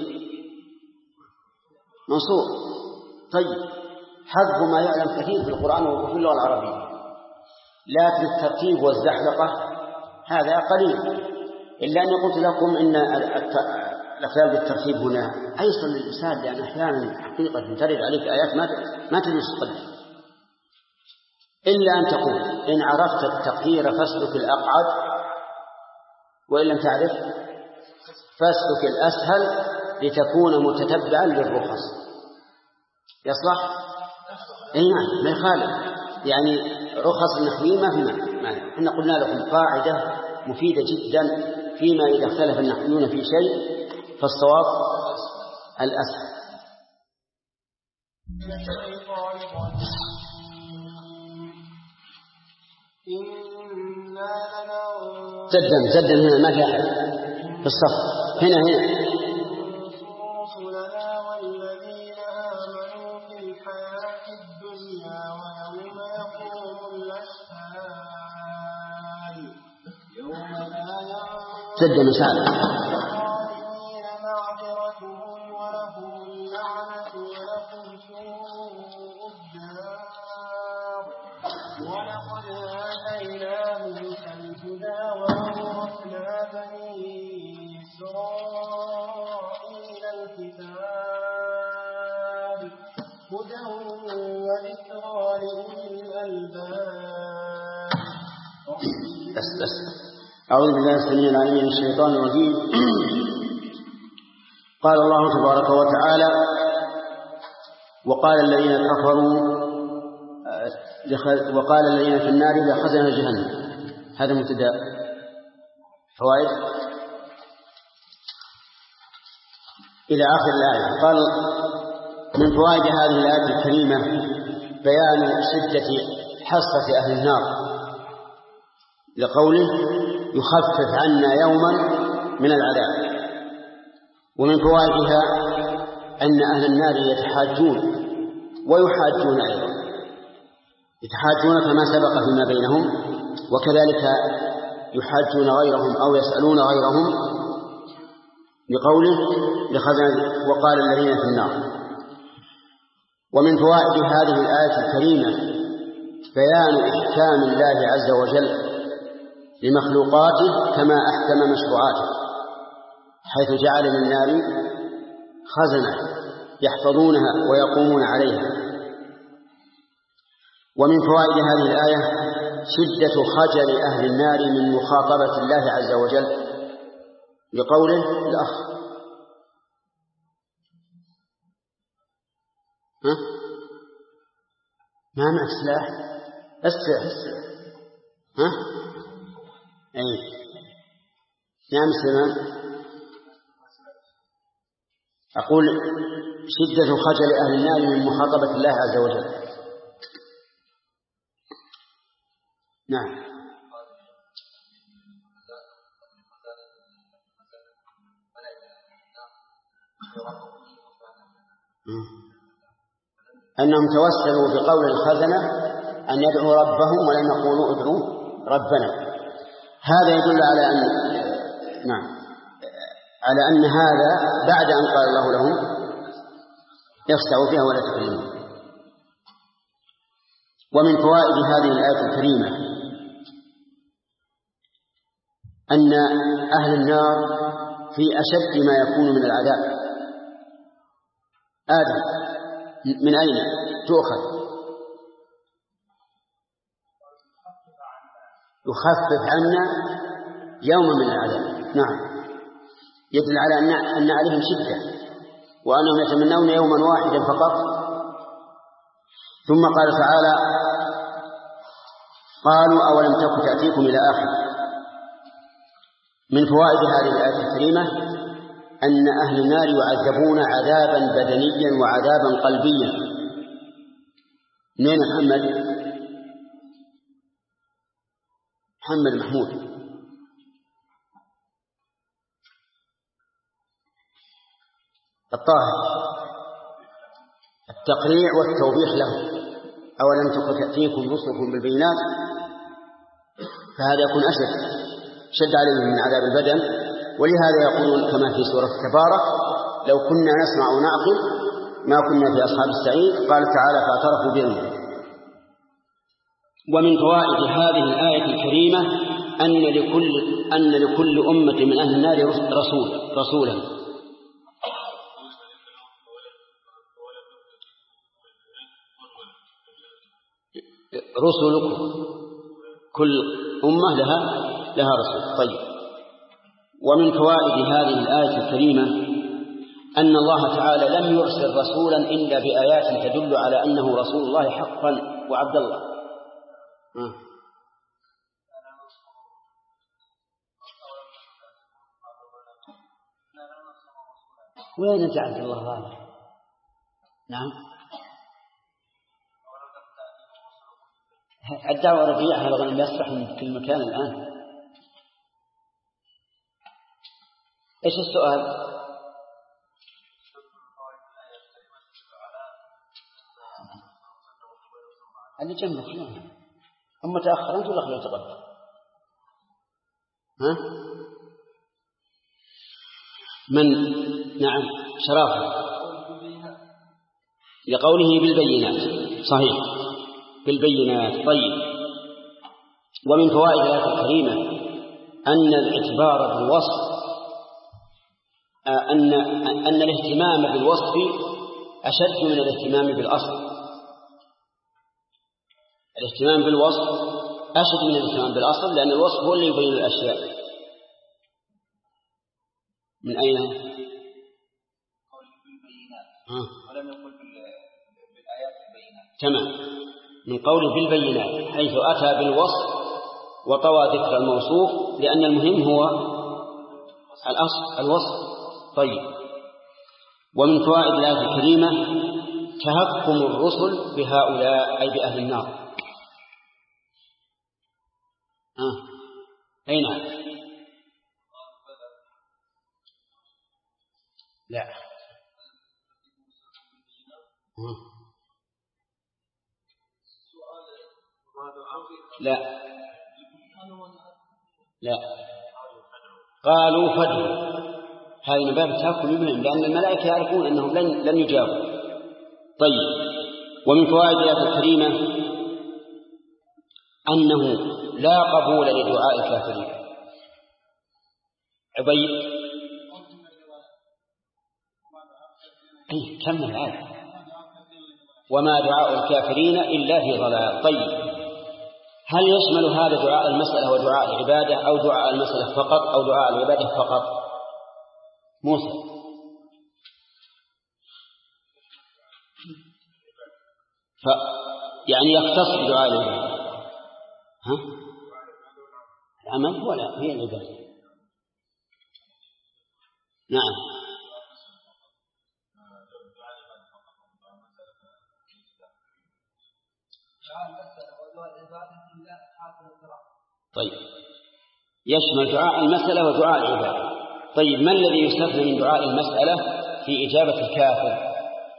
منصوب. طيب حذف ما يعلم كثير في القرآن وفي اللغة العربية، لكن الترتيب والزحلقة هذا قليل. إلا أني قلت لكم إن الأخيار بالترتيب هنا أيسر للإنسان، لأن أحيانا حقيقة ترد عليك آيات ما تجوز تقدر، إلا أن تقول إن عرفت التقدير فاسلك الأقعد، وإن لم تعرف فاسلك الأسهل لتكون متتبعا للرخص. يصلح؟ أي نعم ما يخالف، يعني رخص النحويين ما في معنى. إحنا قلنا لكم قاعدة مفيدة جدا فيما إذا اختلف النحويون في شيء فالصواب الأسهل. زدا هنا ما في أحد في الصف، هنا والذين آمنوا في الحياة الدنيا ويوم يقوم الأشهاد يوم لا زدا مساعدة الظالمين معذرتهم ولهم اللعنة ولهم سوء الدار. ولقد آتينا موسى الهدى وأورثنا بني إسرائيل الكتاب هدى وذكرى لأولي الألباب. بس أعوذ بالله السميع العليم من الشيطان الرجيم. قال الله تبارك وتعالى وقال الذين كفروا وقال الذين في النار لخزنة جهنم. هذا مبتدأ. فوائد إلى آخر الآية. قال من فوائد هذه الآية الكريمة بيان شدة حسرة أهل النار لقوله يخفف عنا يوما من العذاب. ومن فوائدها أن أهل النار يتحاجون ويحاجون أيضا، يتحاجون كما سبق فيما بينهم، وكذلك يحاجون غيرهم أو يسألون غيرهم لقوله لخزنة وقال الذين في النار. ومن فوائد هذه الآية الكريمة بيان إحكام الله عز وجل لمخلوقاته كما أحكم مشروعاته، حيث جعل للنار خزنة يحفظونها ويقومون عليها. ومن فوائد هذه الآية شدة خجل أهل النار من مخاطبة الله عز وجل لقوله الأخ ما معك سلاح استرح أي نعم سلام. أقول شدة خجل أهل النار من مخاطبة الله عز وجل. نعم أنهم توسلوا بقول الخزنة أن يدعوا ربهم ولم يقولوا ادعوا ربنا. هذا يدل على أن على أن هذا بعد أن قال الله لهم يخسعوا فيها ولا تكلمون. ومن فوائد هذه الآية الكريمة أن أهل النار في أشد ما يكون من العذاب. آدم من أين تؤخذ؟ يخفف عنا يوما من العذاب. نعم، يدل على أن عليهم شدة وأنهم يتمنون يوما واحدا فقط. ثم قال تعالى: قالوا أولم تك تأتيكم إلى آخر. من فوائد هذه الآية الكريمة أن أهل النار يعذبون عذابا بدنيا وعذابا قلبيا. منين محمد محمود؟ الطاهر التقريع والتوبيخ له. أولم تك تأتيكم رسلكم بالبينات، فهذا يكون شد عليهم من عذاب البدن. ولهذا يقولون كما في سورة تبارك: لو كنا نسمع ونعقل ما كنا في أصحاب السعير. قال تعالى: فاعترفوا بذنبهم. ومن فوائد هذه الآية الكريمة أن لكل أمة من أهل النار رسولا. رسلكم، كل أمة لها رسول. طيب. ومن فوائد هذه الآية الكريمة أن الله تعالى لم يرسل رسولا إلا بآيات تدل على أنه رسول الله حقا. وعبد الله وين أنت عبد الله هذا؟ نعم، الدعوة ربيعها لغن يصبح من كل مكان الآن. إيش السؤال؟ اللي جنبك شنو؟ أما تأخر أنت ولا خلوا تقدم؟ ها؟ من؟ نعم، شرافة لقوله بالبينات. صحيح، بالبينات. طيب. ومن فوائد الآية الكريمة أن الاعتبار بالوصف أن الاهتمام بالوصف أشد من الاهتمام بالأصل. الاهتمام بالوصف أشد من الاهتمام بالأصل، لأن الوصف هو اللي يبين الأشياء. من أين؟ ولم يقل بالآيات البينات. تمام، من قوله بالبينات، حيث أتى بالوصف وطوى ذكر الموصوف، لأن المهم هو الأصل الوصف. طيب. ومن فوائد الآية الكريمة تهكم الرسل بهؤلاء أي بأهل النار. أين؟ لا، لا، قالوا فدوا. هذا من باب التهكم بهم، لأن الملائكة يعرفون أنهم لن يجابوا. طيب. ومن فوائد الآية الكريمة أنه لا قبول لدعاء الكافرين. عبيد كمل الآية: وما دعاء الكافرين إلا في ضلال. طيب، هل يشمل هذا دعاء المسألة ودعاء العبادة، أو دعاء المسألة فقط، أو دعاء العبادة فقط؟ موسى. يعني يختص بدعاء العبادة. العمل ولا هي العبادة. نعم. طيب، يشمل دعاء المسألة ودعاء العبادة. طيب، ما الذي يستثنى من دعاء المسألة في إجابة الكافر؟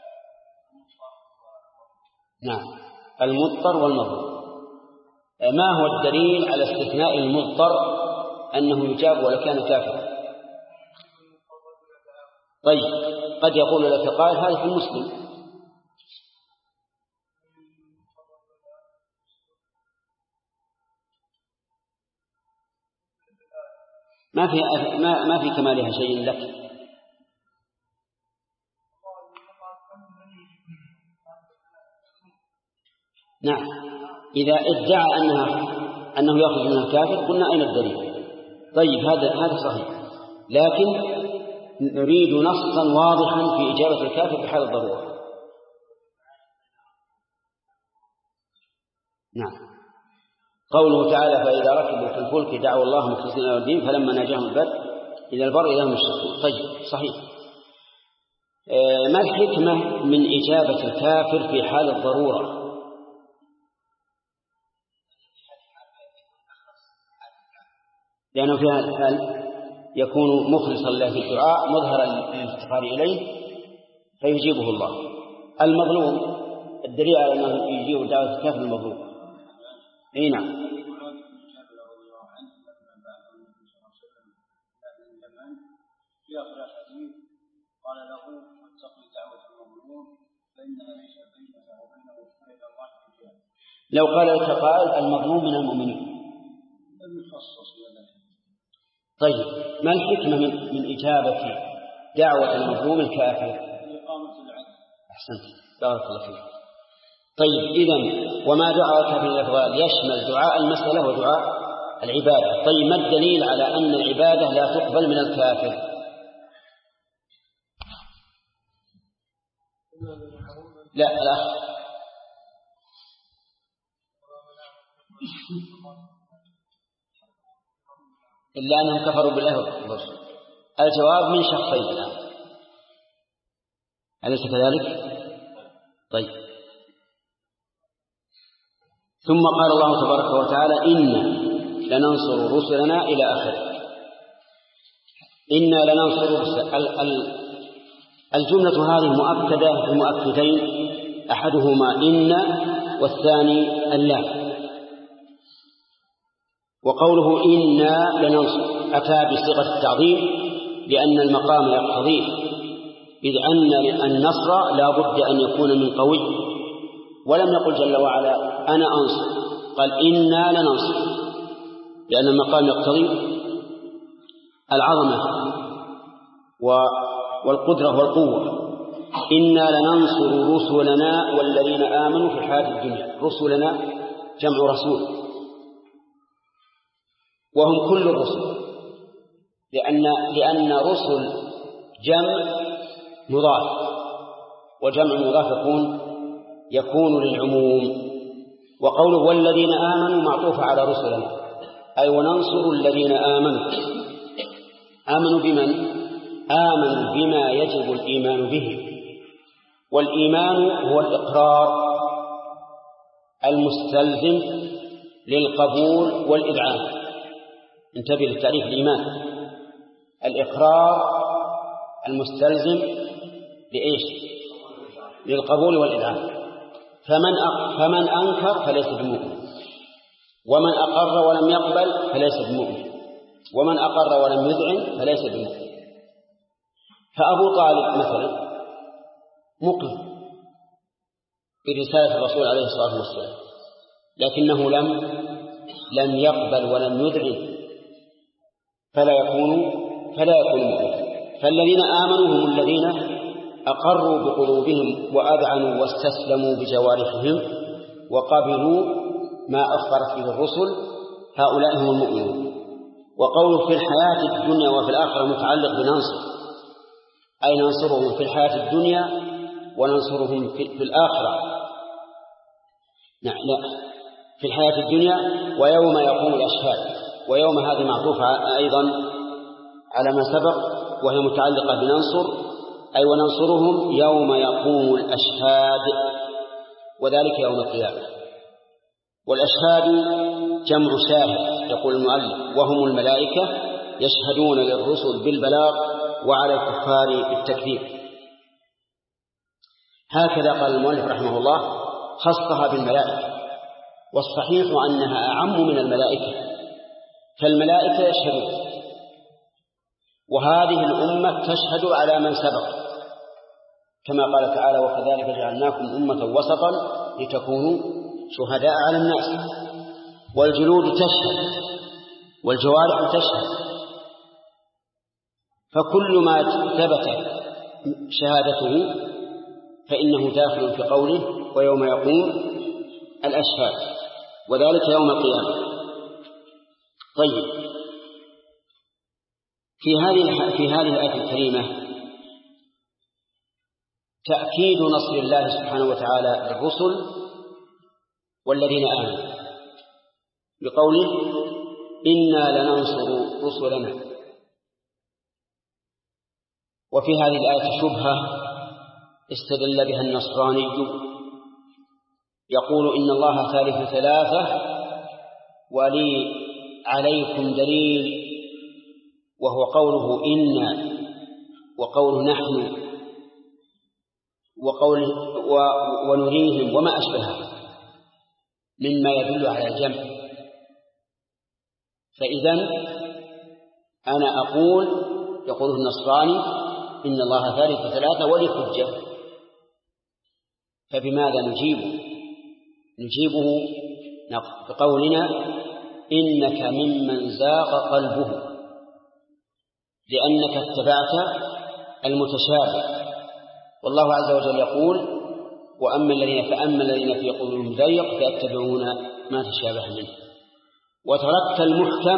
نعم، المضطر والمظلوم. ما هو الدليل على استثناء المضطر أنه يجاب ولو كان كافرا؟ طيب، قد يقول لك قائل هذا في المسلم. ما في كمالها شيء لك. نعم، إذا ادعى أنه يأخذ منها الكافر قلنا أين الدليل؟ طيب هذا صحيح، لكن نريد نصا واضحا في إجابة الكافر بحال الضرورة. نعم، قوله تعالى فإذا ركبوا في الفلك دعوا الله مخلصين له الدين فلما نجاهم إلى البر إذا هم يشركون. طيب صحيح. ما الحكمة من إجابة الكافر في حال الضرورة؟ لأنه في هذا الحال يكون مخلصا له في الدعاء مظهرا للافتقار إليه فيجيبه الله. المظلوم الدليل على أنه يجيب دعوة الكافر المظلوم. أي نعم. في آخر الحديث قال له واتق دعوة المظلوم فإنها ليس بينها وبينه إلا الله حجاب. لو قال لك قائل المظلوم من المؤمنين لم يخصص بهذا. طيب ما الحكمة من إجابة دعوة المظلوم الكافر؟ إقامة العدل. أحسنت، بارك الله فيك. طيب إذن وما دعاء الكافر الأفضل يشمل دعاء المسألة ودعاء العبادة. طيب ما الدليل على أن العبادة لا تقبل من الكافر؟ لا إلا أنهم كفروا بالله والرسول. الجواب من شخصين الآن، أليس كذلك؟ طيب ثم قال الله تبارك وتعالى إنا لننصر رسلنا إلى آخره. إنا لننصر الجملة هذه مؤكدة بمؤكدين، أحدهما إن والثاني اللام. وقوله إنا لننصر أتى بصيغة التعظيم لأن المقام يقتضيه، إذ أن النصر لا بد أن يكون من قوي، ولم يقل جل وعلا أنا أنصر، قال إنا لننصر لأن المقام يقتضي العظمة والقدرة والقوة. إنا لننصر رسلنا والذين آمنوا في الحياة الدنيا. رسلنا جمع رسول وهم كل الرسل، لأن رسل جمع مضاف، وجمع مضاف يكون للعموم. وقوله والذين آمنوا معطوف على رسلنا، أي وننصر الذين آمنوا. آمنوا بمن؟ آمنوا بما يجب الإيمان به، والإيمان هو الإقرار المستلزم للقبول والإذعان. انتبه للتعريف الإيمان: الإقرار المستلزم لإيش؟ للقبول والإذعان. فمن أنكر فليس بمؤمن، ومن أقر ولم يقبل فليس بمؤمن، ومن أقر ولم يذعن فليس بمؤمن. فأبو طالب مثلا مقر برسالة الرسول عليه الصلاة والسلام، لكنه لم يقبل ولم يذعن، فلا يكون مؤمنا. فالذين آمنوا هم الذين أقروا بقلوبهم وأذعنوا واستسلموا بجوارحهم وقبلوا ما أخبرت به الرسل، هؤلاء هم المؤمنون. وقوله في الحياة الدنيا وفي الآخرة متعلق بننصر، أي ننصرهم في الحياة الدنيا وننصرهم في الآخرة. لا، في الحياة الدنيا ويوم يقوم الأشهاد، ويوم هذه معطوفة أيضا على ما سبق وهي متعلقة بننصر، أي وننصرهم يوم يقوم الأشهاد، وذلك يوم القيامة. والأشهاد جمع شاهد يقول المؤلف، وهم الملائكة يشهدون للرسل بالبلاغ وعلى الكفار بالتكذيب. هكذا قال المؤلف رحمه الله، خصها بالملائكة، والصحيح أنها أعم من الملائكة، فالملائكة يشهدون، وهذه الأمة تشهد على من سبق، كما قال تعالى وكذلك جعلناكم أمة وسطا لتكونوا شهداء على الناس. والجلود تشهد والجوارح تشهد، فكل ما ثبت شهادته فإنه داخل في قوله ويوم يقوم الأشهاد، وذلك يوم القيامة. طيب، في هذه الآية الكريمة تأكيد نصر الله سبحانه وتعالى للرسل والذين آمنوا بقوله إنا لننصر رسلنا. وفي هذه الآية شبهة استدل بها النصراني يقول إن الله ثالث ثلاثة ولي عليكم دليل، وهو قوله إنا وقوله نحن وقوله ونريهم وما أشبهه مما يدل على الجمع. فإذن أنا أقول يقوله النصراني إن الله ثالث ثلاثة ولي حجة، فبماذا نجيبه بقولنا إنك ممن زاغ قلبه لأنك اتبعت المتشابه، والله عز وجل يقول فأما الذين في قلوبهم زيغ فيتبعون ما تشابه منه، وتركت المحكم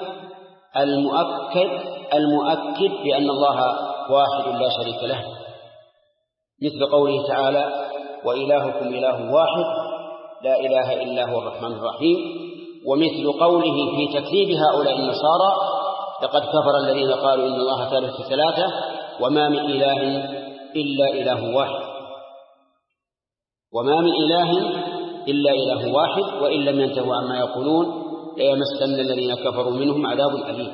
المؤكد بأن الله واحد لا شريك له، مثل قوله تعالى وإلهكم إله واحد لا إله إلا هو الرحمن الرحيم، ومثل قوله في تكذيب هؤلاء النصارى لقد كفر الذين قالوا إن الله ثالث ثلاثة وما من إله إلا إله واحد، وما من إله إلا إله واحد وإن لم ينتهوا عما يقولون ليمسن الذين كفروا منهم عذاب أليم.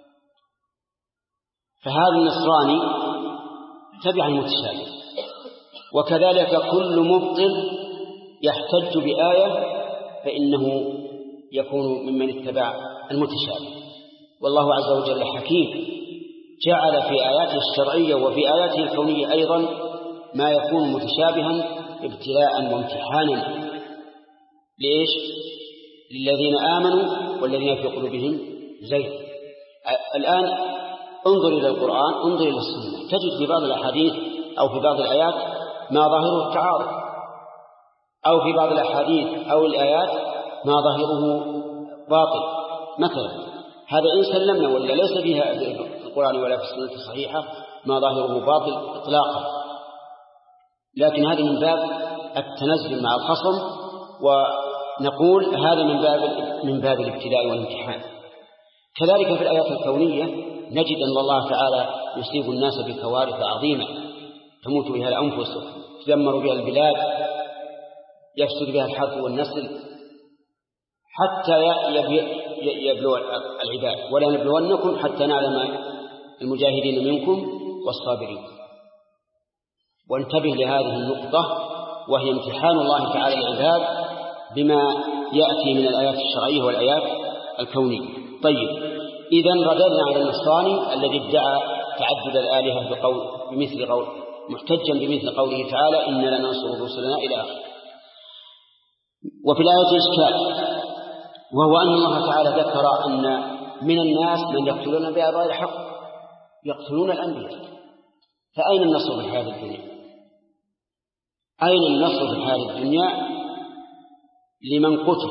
فهذا النصراني تبع المتشابه، وكذلك كل مبطل يحتج بآية فإنه يكون ممن اتبع المتشابه. والله عز وجل حكيم جعل في آياته الشرعية وفي آياته الكونية أيضا ما يكون متشابها ابتلاء وامتحانا. ليش؟ للذين آمنوا والذين في قلوبهم زيغ. الآن انظر إلى القرآن، انظر إلى السنة، تجد في بعض الأحاديث أو في بعض الآيات ما ظاهره التعارض، أو في بعض الأحاديث أو الآيات ما ظاهره باطل. مثلا هذا إن سلمنا ولا ليس فيها في القرآن ولا في السنة الصحيحة ما ظاهره باطل إطلاقا، لكن هذا من باب التنزل مع الخصم، ونقول هذا من باب الابتلاء والامتحان. كذلك في الآيات الكونية نجد أن الله تعالى يصيب الناس بكوارث عظيمة تموت بها الأنفس، تدمر بها البلاد، يفسد بها الحرث والنسل، حتى يبلو العباد. ولا نبلونكم حتى نعلم المجاهدين منكم والصابرين. وانتبه لهذه النقطة، وهي امتحان الله تعالى العباد بما يأتي من الآيات الشرعية والآيات الكونية. طيب، إذن رددنا على النصراني الذي ادعى تعدد الآلهة محتجا بمثل قوله تعالى إنا لننصر رسلنا إلى آخره. وفي الآية إشكال، وهو أن الله تعالى ذكر أن من الناس من يقتلون بغير حق، يقتلون الأنبياء. فأين النصر في الحياة الدنيا؟ أين النصر في الحياة الدنيا لمن قتل؟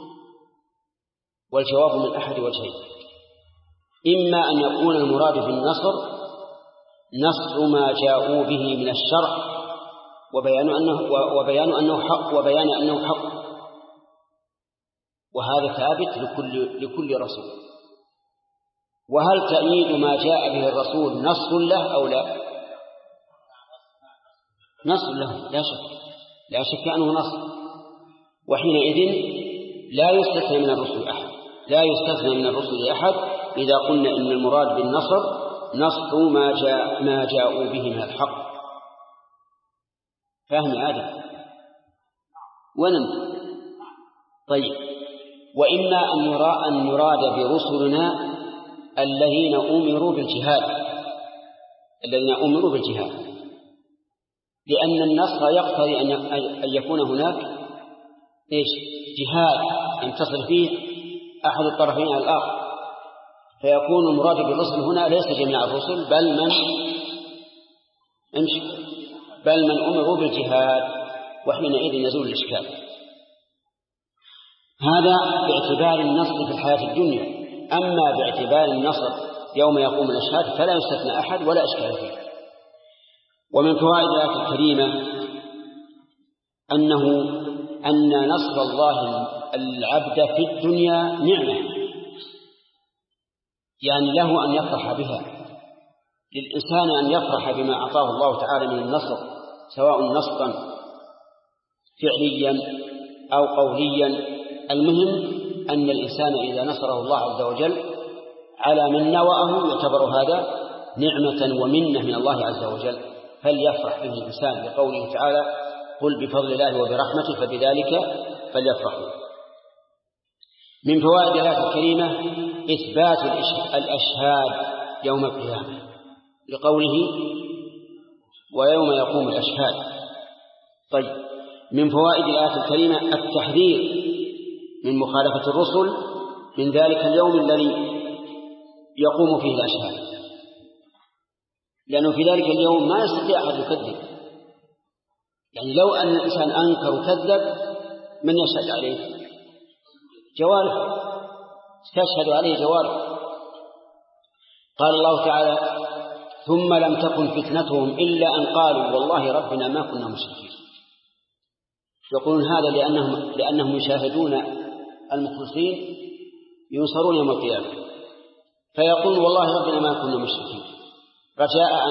والجواب من أحد وجهين: إما أن يكون المراد بالنصر نصر ما جاءوا به من الشرع وبيان أنه حق، وهذا ثابت لكل رسول. وهل تأييد ما جاء به الرسول نصر له أو لا؟ نصر له لا شك أنه نصر. وحينئذ لا يستثنى من الرسل أحد إذا قلنا إن المراد بالنصر نصر ما جاءوا به من الحق. فهم آدم ونمت. طيب، وإما أن يراد برسلنا الذين أمروا بالجهاد، لأن النصر يقتضي أن يكون هناك جهاد ينتصر فيه أحد الطرفين على الآخر. فيكون المراد بالرسل هنا ليس جميع الرسل بل من أمروا بالجهاد، وحينئذ يزول الإشكال. هذا باعتبار النصر في الحياة الدنيا. أما باعتبار النصر يوم يقوم الأشهاد فلا يستثنى أحد ولا إشكال فيه. ومن فوائد الآية الكريمة أن نصر الله العبد في الدنيا نعمة، يعني له أن يفرح بها، للإنسان أن يفرح بما أعطاه الله تعالى من النصر، سواء نصرا فعليا أو قوليا. المهم أن الإنسان إذا نصره الله عز وجل على من نوأه يعتبر هذا نعمة ومنة من الله عز وجل، فليفرح به الإنسان لقوله تعالى: قل بفضل الله وبرحمته فبذلك فليفرحوا. من فوائد الآية الكريمة إثبات الأشهاد يوم القيامة، لقوله: ويوم يقوم الأشهاد. طيب، من فوائد الآية الكريمة التحذير من مخالفة الرسل من ذلك اليوم الذي يقوم فيه الأشهاد، لأنه في ذلك اليوم ما يستطيع أحد يكذب. يعني لو أن الإنسان أنكر وكذب من يشهد عليه؟ جوارح تشهد عليه جوارح. قال الله تعالى: ثم لم تكن فتنتهم إلا أن قالوا والله ربنا ما كنا مشركين. يقولون هذا لأنهم يشاهدون المخلصين ينصرون يوم القيامة، فيقول والله ربنا ما كنا مشركين، رجاء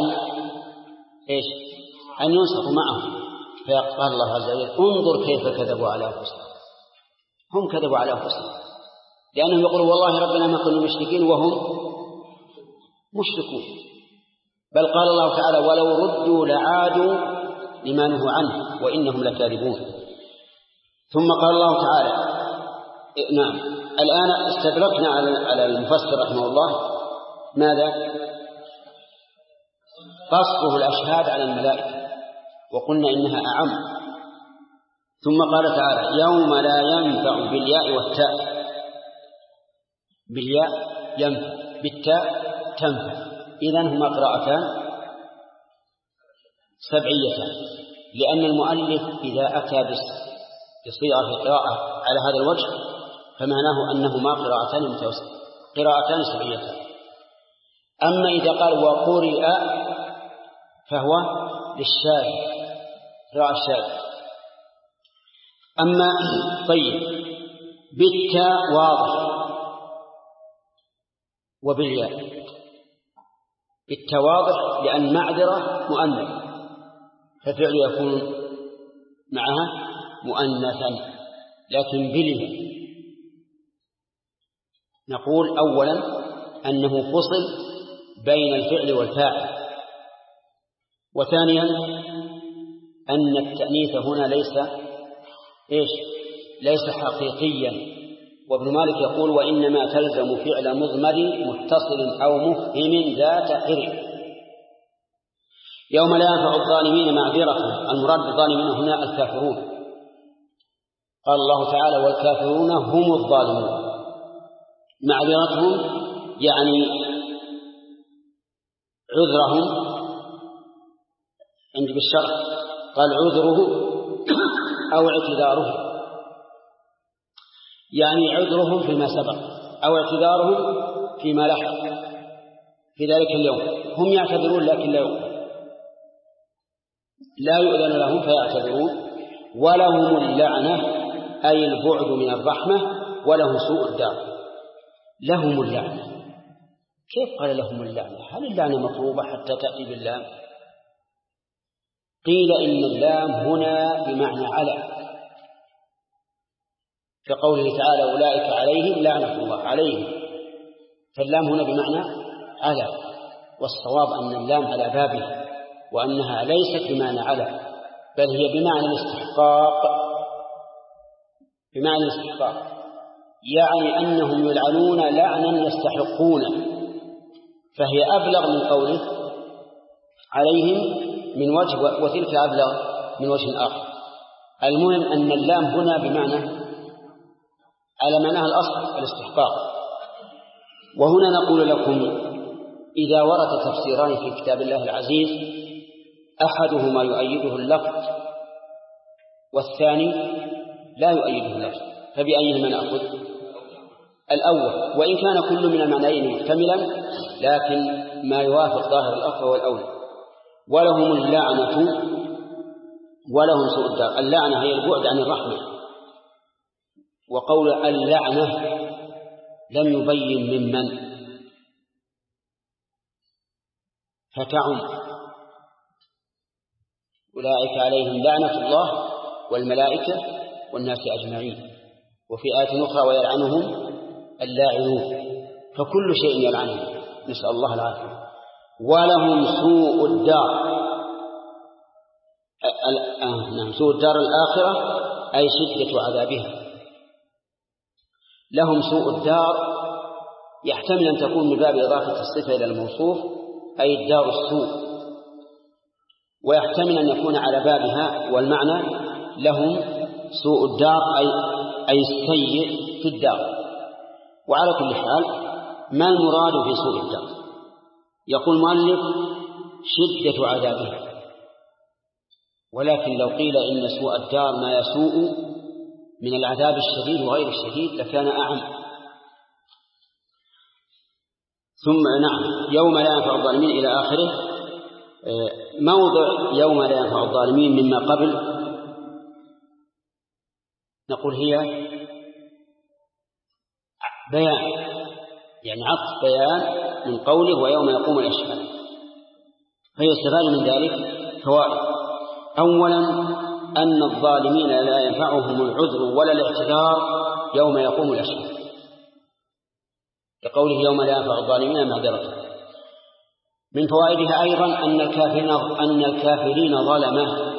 أن ينصروا معهم. فيقال الله عز وجل: انظر كيف كذبوا على أنفسهم. هم كذبوا على أنفسهم لأنهم يقولون والله ربنا ما كنا مشركين وهم مشركون. بل قال الله تعالى: ولو ردوا لعادوا لما نهوا عنه وإنهم لكاذبون. ثم قال الله تعالى: نعم، الآن استدركنا على المفسر رحمه الله ماذا؟ قصده الأشهاد على الملائكة، وقلنا إنها أعم. ثم قال تعالى: يوم لا ينفع بالياء والتاء. بالياء ينفع، بالتاء تنفع، إذن هما قراءتان سبعيتان، لأن المؤلف إذا أتى بصيغة قراءة على هذا الوجه فمعناه أنهما قراءتان سبعيتان. أما إذا قال وقرئ فهو للشاذ، قراءة الشاذ. أما طيب، بالتاء واضح، وبالياء بالتاء واضح لأن معذرة مؤنث، ففعل يكون معها مؤنثا. لكن بالياء نقول أولا أنه فصل بين الفعل والفاعل، وثانيا أن التأنيث هنا ليس حقيقيا. وابن مالك يقول: وإنما تلزم فعل مضمر متصل أو مفهم ذات قرء. يوم لا ينفع الظالمين معذرة، المراد بالظالمين هنا الكافرون. قال الله تعالى: والكافرون هم الظالمون. معذرتهم يعني عذرهم عند بالشرع، قال عذره أو اعتذاره، يعني عذرهم فيما سبق أو اعتذارهم فيما لحق في ذلك اليوم. هم يعتذرون لكن لا يؤذن لهم فيعتذرون. ولهم اللعنة أي البعد من الرحمة، ولهم سوء الدار. لهم اللعنة، كيف قال لهم اللعنة؟ هل اللعنة مطلوبة حتى تأتي باللام؟ قيل إن اللام هنا بمعنى على، كقوله تعالى: أولئك عليهم لعنة الله عليهم، فاللام هنا بمعنى على. والصواب أن اللام على بابها، وأنها ليست بمعنى على، بل هي بمعنى الاستحقاق. يعني أنهم يلعنون لعنا يستحقونه، فهي أبلغ من قوله عليهم من وجه، وتلك أبلغ من وجه آخر. المهم أن اللام هنا بمعنى على معناها الأصل الاستحقاق. وهنا نقول لكم إذا ورد تفسيران في كتاب الله العزيز أحدهما يؤيده اللفظ والثاني لا يؤيده اللفظ، فبأيهما نأخذ؟ الأول، وإن كان كل من المعنيين محتملا لكن ما يوافق ظاهر الأخر هو الأول. ولهم اللعنة ولهم سوء الدار. اللعنة هي البعد عن الرحمة، وقول اللعنة لم يبين ممن، فتعم أولئك عليهم لعنة الله والملائكة والناس أجمعين. وفي آية أخرى ويلعنهم اللاعنون، فكل شيء يلعنهم، نسأل الله العافية. ولهم سوء الدار، سوء الدار الآخرة أي شدة عذابها. لهم سوء الدار يحتمل أن تكون من باب إضافة الصفة إلى الموصوف أي الدار السوء، ويحتمل أن يكون على بابها والمعنى لهم سوء الدار أي السيء في الدار. وعلى كل حال ما المراد في سوء الدار؟ يقول المؤلف شدة عذابها، ولكن لو قيل إن سوء الدار ما يسوء من العذاب الشديد وغير الشديد لكان أعم. ثم نعم يوم لا ينفع الظالمين إلى آخره. موضع يوم لا ينفع الظالمين مما قبل نقول هي بيان، يعني عطف بيان من قوله ويوم يقوم الأشهاد، فيستفاد من ذلك فوائد. أولا أن الظالمين لا ينفعهم العذر ولا الاعتذار يوم يقوم الأشهاد، لقوله يوم لا ينفع الظالمين معذرة. من فوائدها أيضا أن الكافرين ظلمة،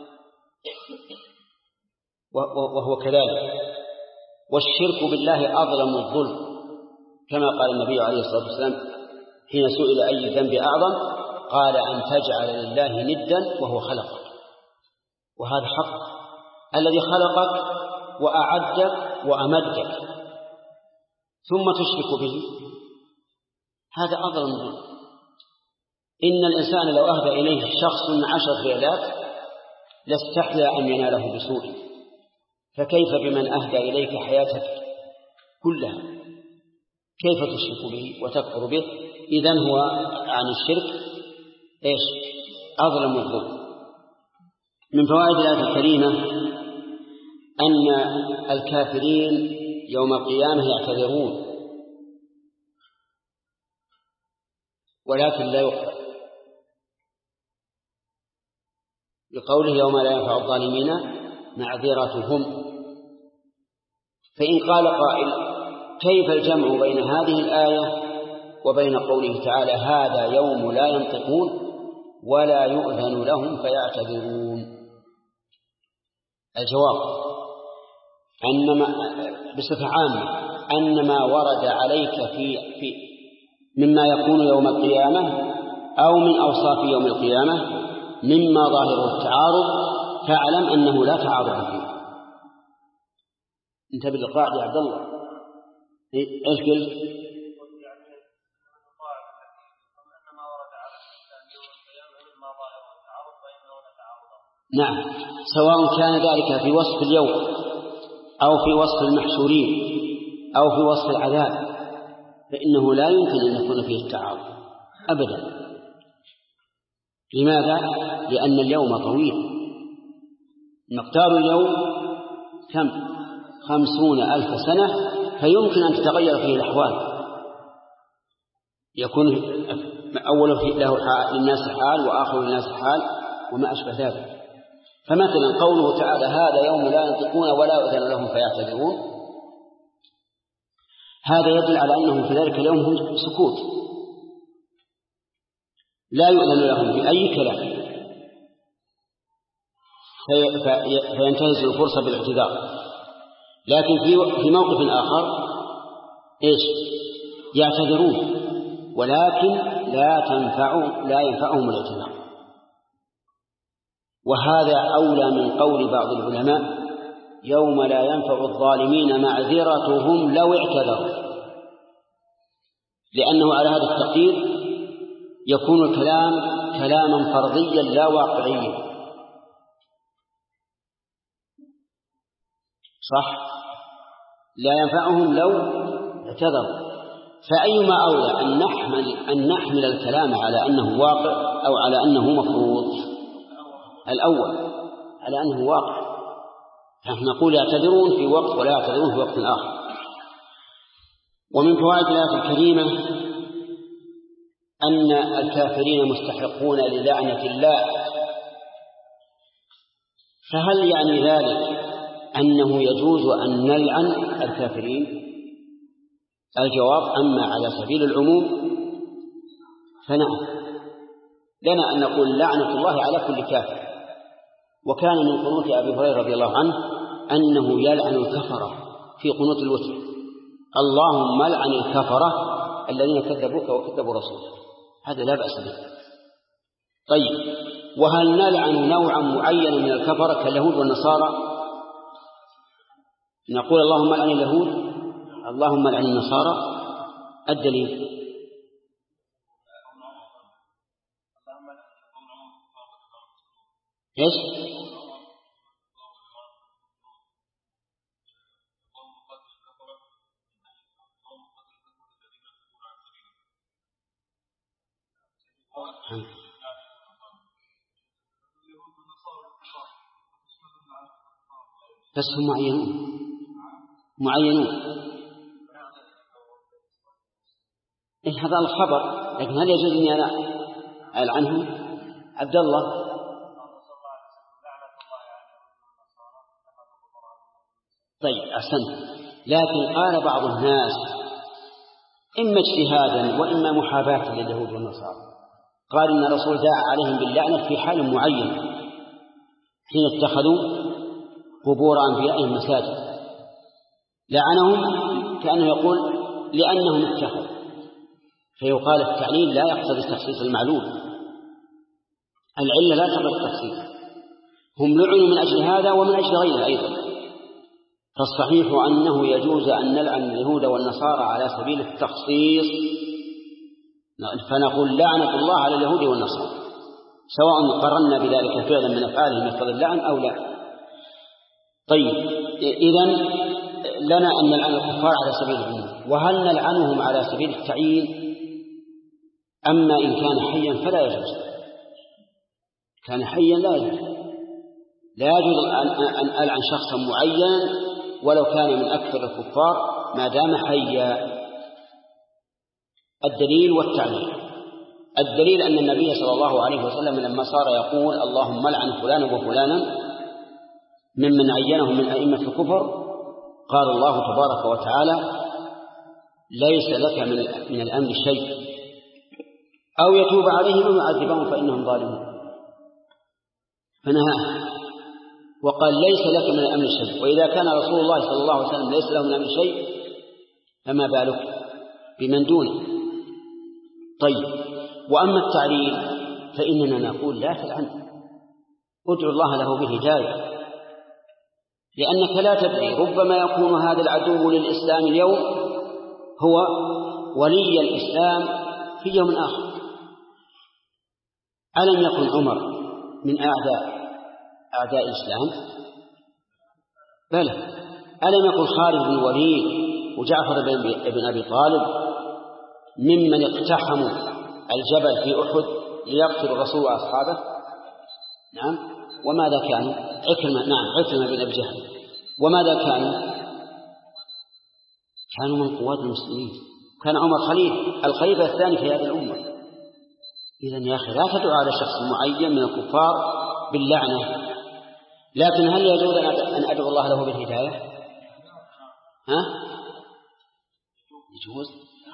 وهو كذلك، والشرك بالله أظلم الظلم، كما قال النبي عليه الصلاة والسلام حين سئل أي الذنب أعظم قال أن تجعل لله ندا وهو خلقك. وهذا حق، الذي خلقك وأعدك وأمدك ثم تشرك به، هذا أظلم الظلم. إن الإنسان لو أهدى إليه شخص 10 ريالات لاستحيا أن يناله بسوء، فكيف بمن أهدى إليك حياتك كلها؟ كيف تشرك به وتكفر به؟ إذن هو عن الشرك أظلم الظلم. من فوائد الآية الكريمة أن الكافرين يوم القيامة يعتذرون ولكن لا يقبل، لقوله يوم لا ينفع الظالمين معذرتهم. فإن قال قائل كيف الجمع بين هذه الآية وبين قوله تعالى هذا يوم لا ينطقون ولا يؤذن لهم فيعتذرون؟ الجواب بصفة عامة أن ما ورد عليك في مما يكون يوم القيامة أو من أوصاف يوم القيامة مما ظاهره التعارض فاعلم أنه لا تعارض فيه. انتبه للقاعدة يا عبد الله. ايش قلت؟ نعم، سواء كان ذلك في وصف اليوم أو في وصف المحشورين أو في وصف العذاب فإنه لا يمكن أن يكون فيه التعارض أبدا. لماذا؟ لأن اليوم طويل، مقدار اليوم كم؟ 50,000 سنة، فيمكن أن تتغير فيه الأحوال، يكون أول له للناس حال وآخر للناس حال وما أشبه ذلك. فمثلا قوله تعالى هذا يوم لا ينطقون ولا يؤذن لهم فيعتذرون، هذا يدل على أنهم في ذلك اليوم هم سكوت، لا يؤذن لهم بأي كلام فينتهز الفرصة بالاعتذار. لكن في موقف آخر يعتذرون ولكن لا ينفعهم الاعتذار. وهذا أولى من قول بعض العلماء يوم لا ينفع الظالمين معذرتهم لو اعتذروا، لأنه على هذا التقدير يكون الكلام كلاما فرضيا لا واقعيا. صح؟ لا ينفعهم لو اعتذروا. فأيما أولى أن نحمل الكلام على أنه واقع أو على أنه مفروض؟ الأول، على أنه واقع. نحن نقول يعتذرون في وقت ولا يعتذرون في وقت آخر. ومن فوائد الآية الكريمة أن الكافرين مستحقون للعنة الله. فهل يعني ذلك أنه يجوز أن نلعن الكافرين؟ الجواب: أما على سبيل العموم فنعم، لنا أن نقول لعنة الله على كل كافر. وكان من قنوت أبي هريرة رضي الله عنه أنه يلعن الكفرة في قنوت الوتر: اللهم لعن الكفرة الذين كذبوك وكذبوا رسولك. هذا لا بأس به. طيب، وهل نلعن نوعا معينا من الكفرة كاليهود والنصارى؟ نقول اللهم لعن اليهود، اللهم لعن النصارى. الدليل: ايش؟ بس هم معينون. هذا الخبر، لكن هل يجوز أن أنا ألعنهم؟ عبد الله: طيب أحسنت. لكن قال بعض الناس إما اجتهادا وإما محاباة لليهود والنصارى، قال إن الرسول دعا عليهم باللعنة في حال معين حين اتخذوا قبور أنبيائهم مساجد، لعنهم كأنه يقول لأنهم اتخذوا، فيقال التعليل لا يقتضي التخصيص المعلوم، العلة لا تقتضي التخصيص. هم لعنوا من أجل هذا ومن أجل غيره أيضا. فالصحيح أنه يجوز أن نلعن اليهود والنصارى على سبيل التخصيص، فنقول لعنة الله على اليهود والنصارى، سواء قرنا بذلك فعلا من أفعالهم يقتضي اللعن أو لا. طيب، إذن لنا أن نلعن الكفار على سبيل العموم. وهل نلعنهم على سبيل التعيين؟ أما إن كان حيا فلا يجوز. كان حيا لا يجوز، لا يجوز أن ألعن شخصا معينا ولو كان من أكثر الكفار ما دام حيا. الدليل والتعليل: الدليل أن النبي صلى الله عليه وسلم لما صار يقول اللهم لعن فلانا وفلانا ممن عينهم من أئمة الكفر، قال الله تبارك وتعالى ليس لك من الأمر شيء أو يتوب عليهم أو يعذبهم فإنهم ظالمون، فنهاه وقال ليس لك من الأمر شيء. وإذا كان رسول الله صلى الله عليه وسلم ليس له من الأمر شيء فما بالك بمن دونه. طيب، وأما التعليل فإننا نقول لا تلعنه، ادعو الله له بالهداية، لأنك لا تدري، ربما يكون هذا العدو للإسلام اليوم هو ولي الإسلام في يوم آخر. ألم يكن عمر من أعداء الإسلام؟ بلى. ألم يكن خالد بن الوليد وجعفر بن أبي طالب ممن اقتحموا الجبل في أحد ليقتلوا الرسول وأصحابه؟ نعم. وماذا كانوا؟ عكرمة بن أبي جهل. وماذا كانوا من قوات المسلمين. كان عمر الخليفة الثاني في هذه الأمة. إذن يا أخي لا تدعو على شخص معين من الكفار باللعنة. لكن هل يجوز أن أدعو الله له بالهداية؟ يجوز.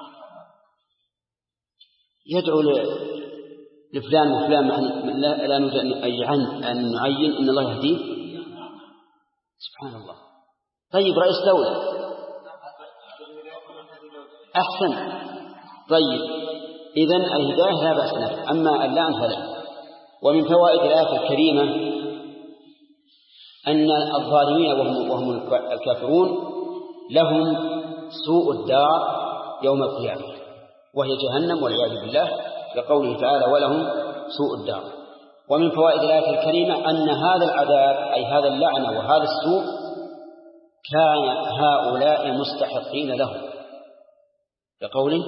يدعو لفلان وفلان لا نريد أن نعين إن الله يهديه. سبحان الله. طيب، رئيس دولة أحسن. طيب، إذن الهداية لا بأس بها، أما اللعن فلا. ومن فوائد الآية الكريمة أن الظالمين وهم الكافرون لهم سوء الدار يوم القيامة، وهي جهنم والعياذ بالله، لقوله تعالى ولهم سوء الدار. ومن فوائد الآية الكريمة أن هذا العذاب أي هذا اللعنة وهذا السوء كان هؤلاء مستحقين له، لقوله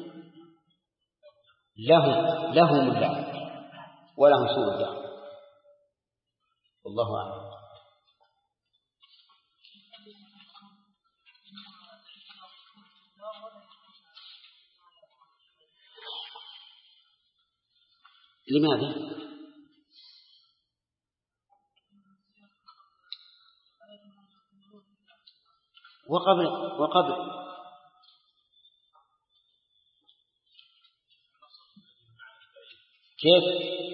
لهم اللعنة ولهم سوء الدار. والله أعلم. لماذا؟ وقبل كيف؟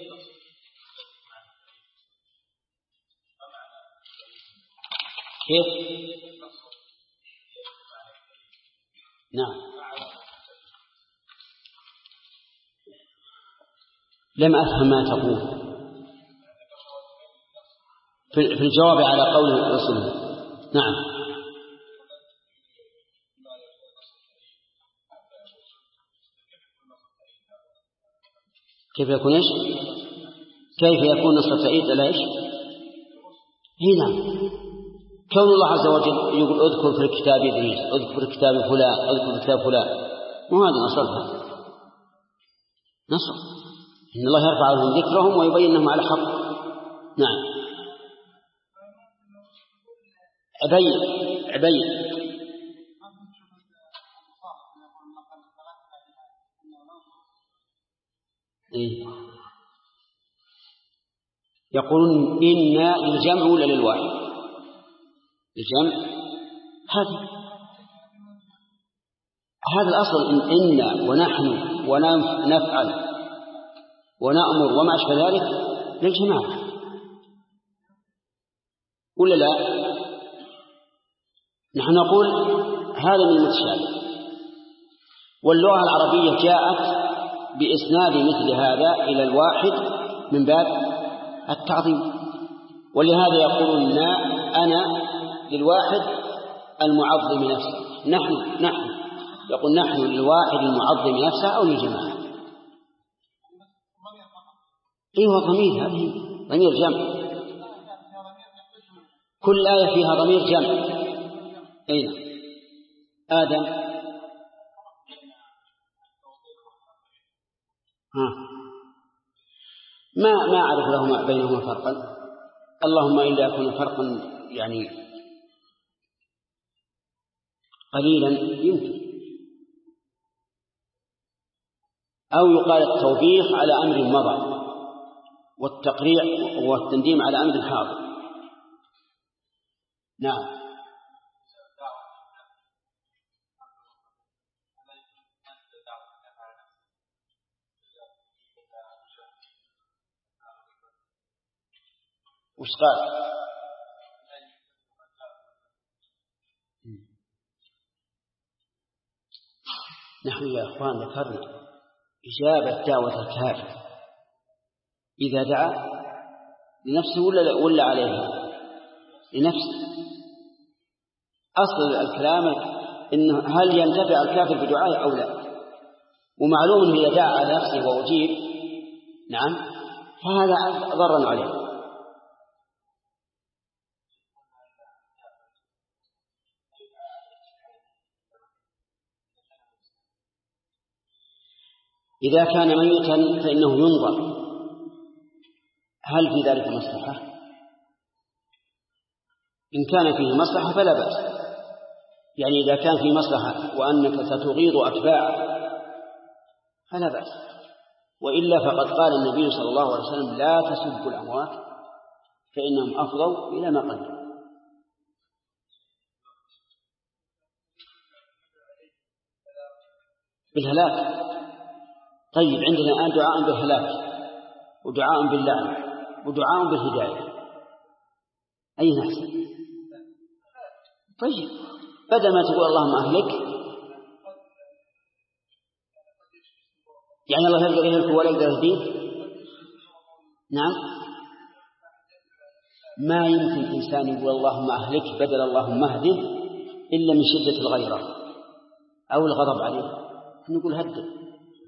نعم، لم أفهم ما تقول في الجواب على قول الرسول. نعم، كيف يكون إيش؟ كيف يكون نصر التأييد على إيش؟ هنا كون الله عز وجل يقول اذكر في الكتاب إدريس، اذكر في الكتاب فلان، اذكر في الكتاب فلان، وهذا نصرها نصر، إن الله يرفع لهم ذكرهم ويبين لهم على حق. نعم، عبيد يقولون إنا للجمع ولا للواحد؟ الجمع. هذا الأصل، إن ونحن ونفعل ونأمر وما أشبه ذلك للجماعة ولا لا؟ نحن نقول هذا من المتشابه، واللغة العربية جاءت بإسناد مثل هذا إلى الواحد من باب التعظيم، ولهذا يقولون أنا للواحد المعظم نفسه، نحن يقول نحن للواحد المعظم نفسه أو للجماعة. هو ضمير، هذه ضمير جمع، كل آية فيها ضمير جمع. أين آدم؟ ما أعرف لهما بينهما فرقا، اللهم إلا يكون فرقا يعني قليلا يمكن، أو يقال التوبيخ على أمر مضى والتقريع والتنديم على أمر حاضر. نعم، وش قال؟ نحن يا أخوان ذكرنا إجابة دعوة الكافر إذا دعا لنفسه ولا عليها؟ لنفسه. أصل الكلام إنه هل ينتفع الكافر بدعائه أو لا، ومعلوم أنه إذا دعا على نفسه وأجيب نعم فهذا ضرر عليه. إذا كان ميتا فإنه ينظر هل في ذلك مصلحة، إن كان فيه مصلحة فلا بأس، يعني إذا كان فيه مصلحة وأنك ستغيظ أتباعه فلا بأس، وإلا فقد قال النبي صلى الله عليه وسلم لا تسبوا الأموات فإنهم أفضوا إلى ما قدموا. بالهلاك. طيب عندنا الآن دعاء بالهلاك ودعاء باللعنة ودعاء بالهداية، أي نحسن؟ طيب بدل ما تقول اللهم أهلك، يعني الله يقدر يهلك ولا يقدر يهديه؟ نعم، ما يمكن إنسان يقول اللهم أهلك بدل اللهم اهده إلا من شدة الغيرة أو الغضب عليه، نقول هدد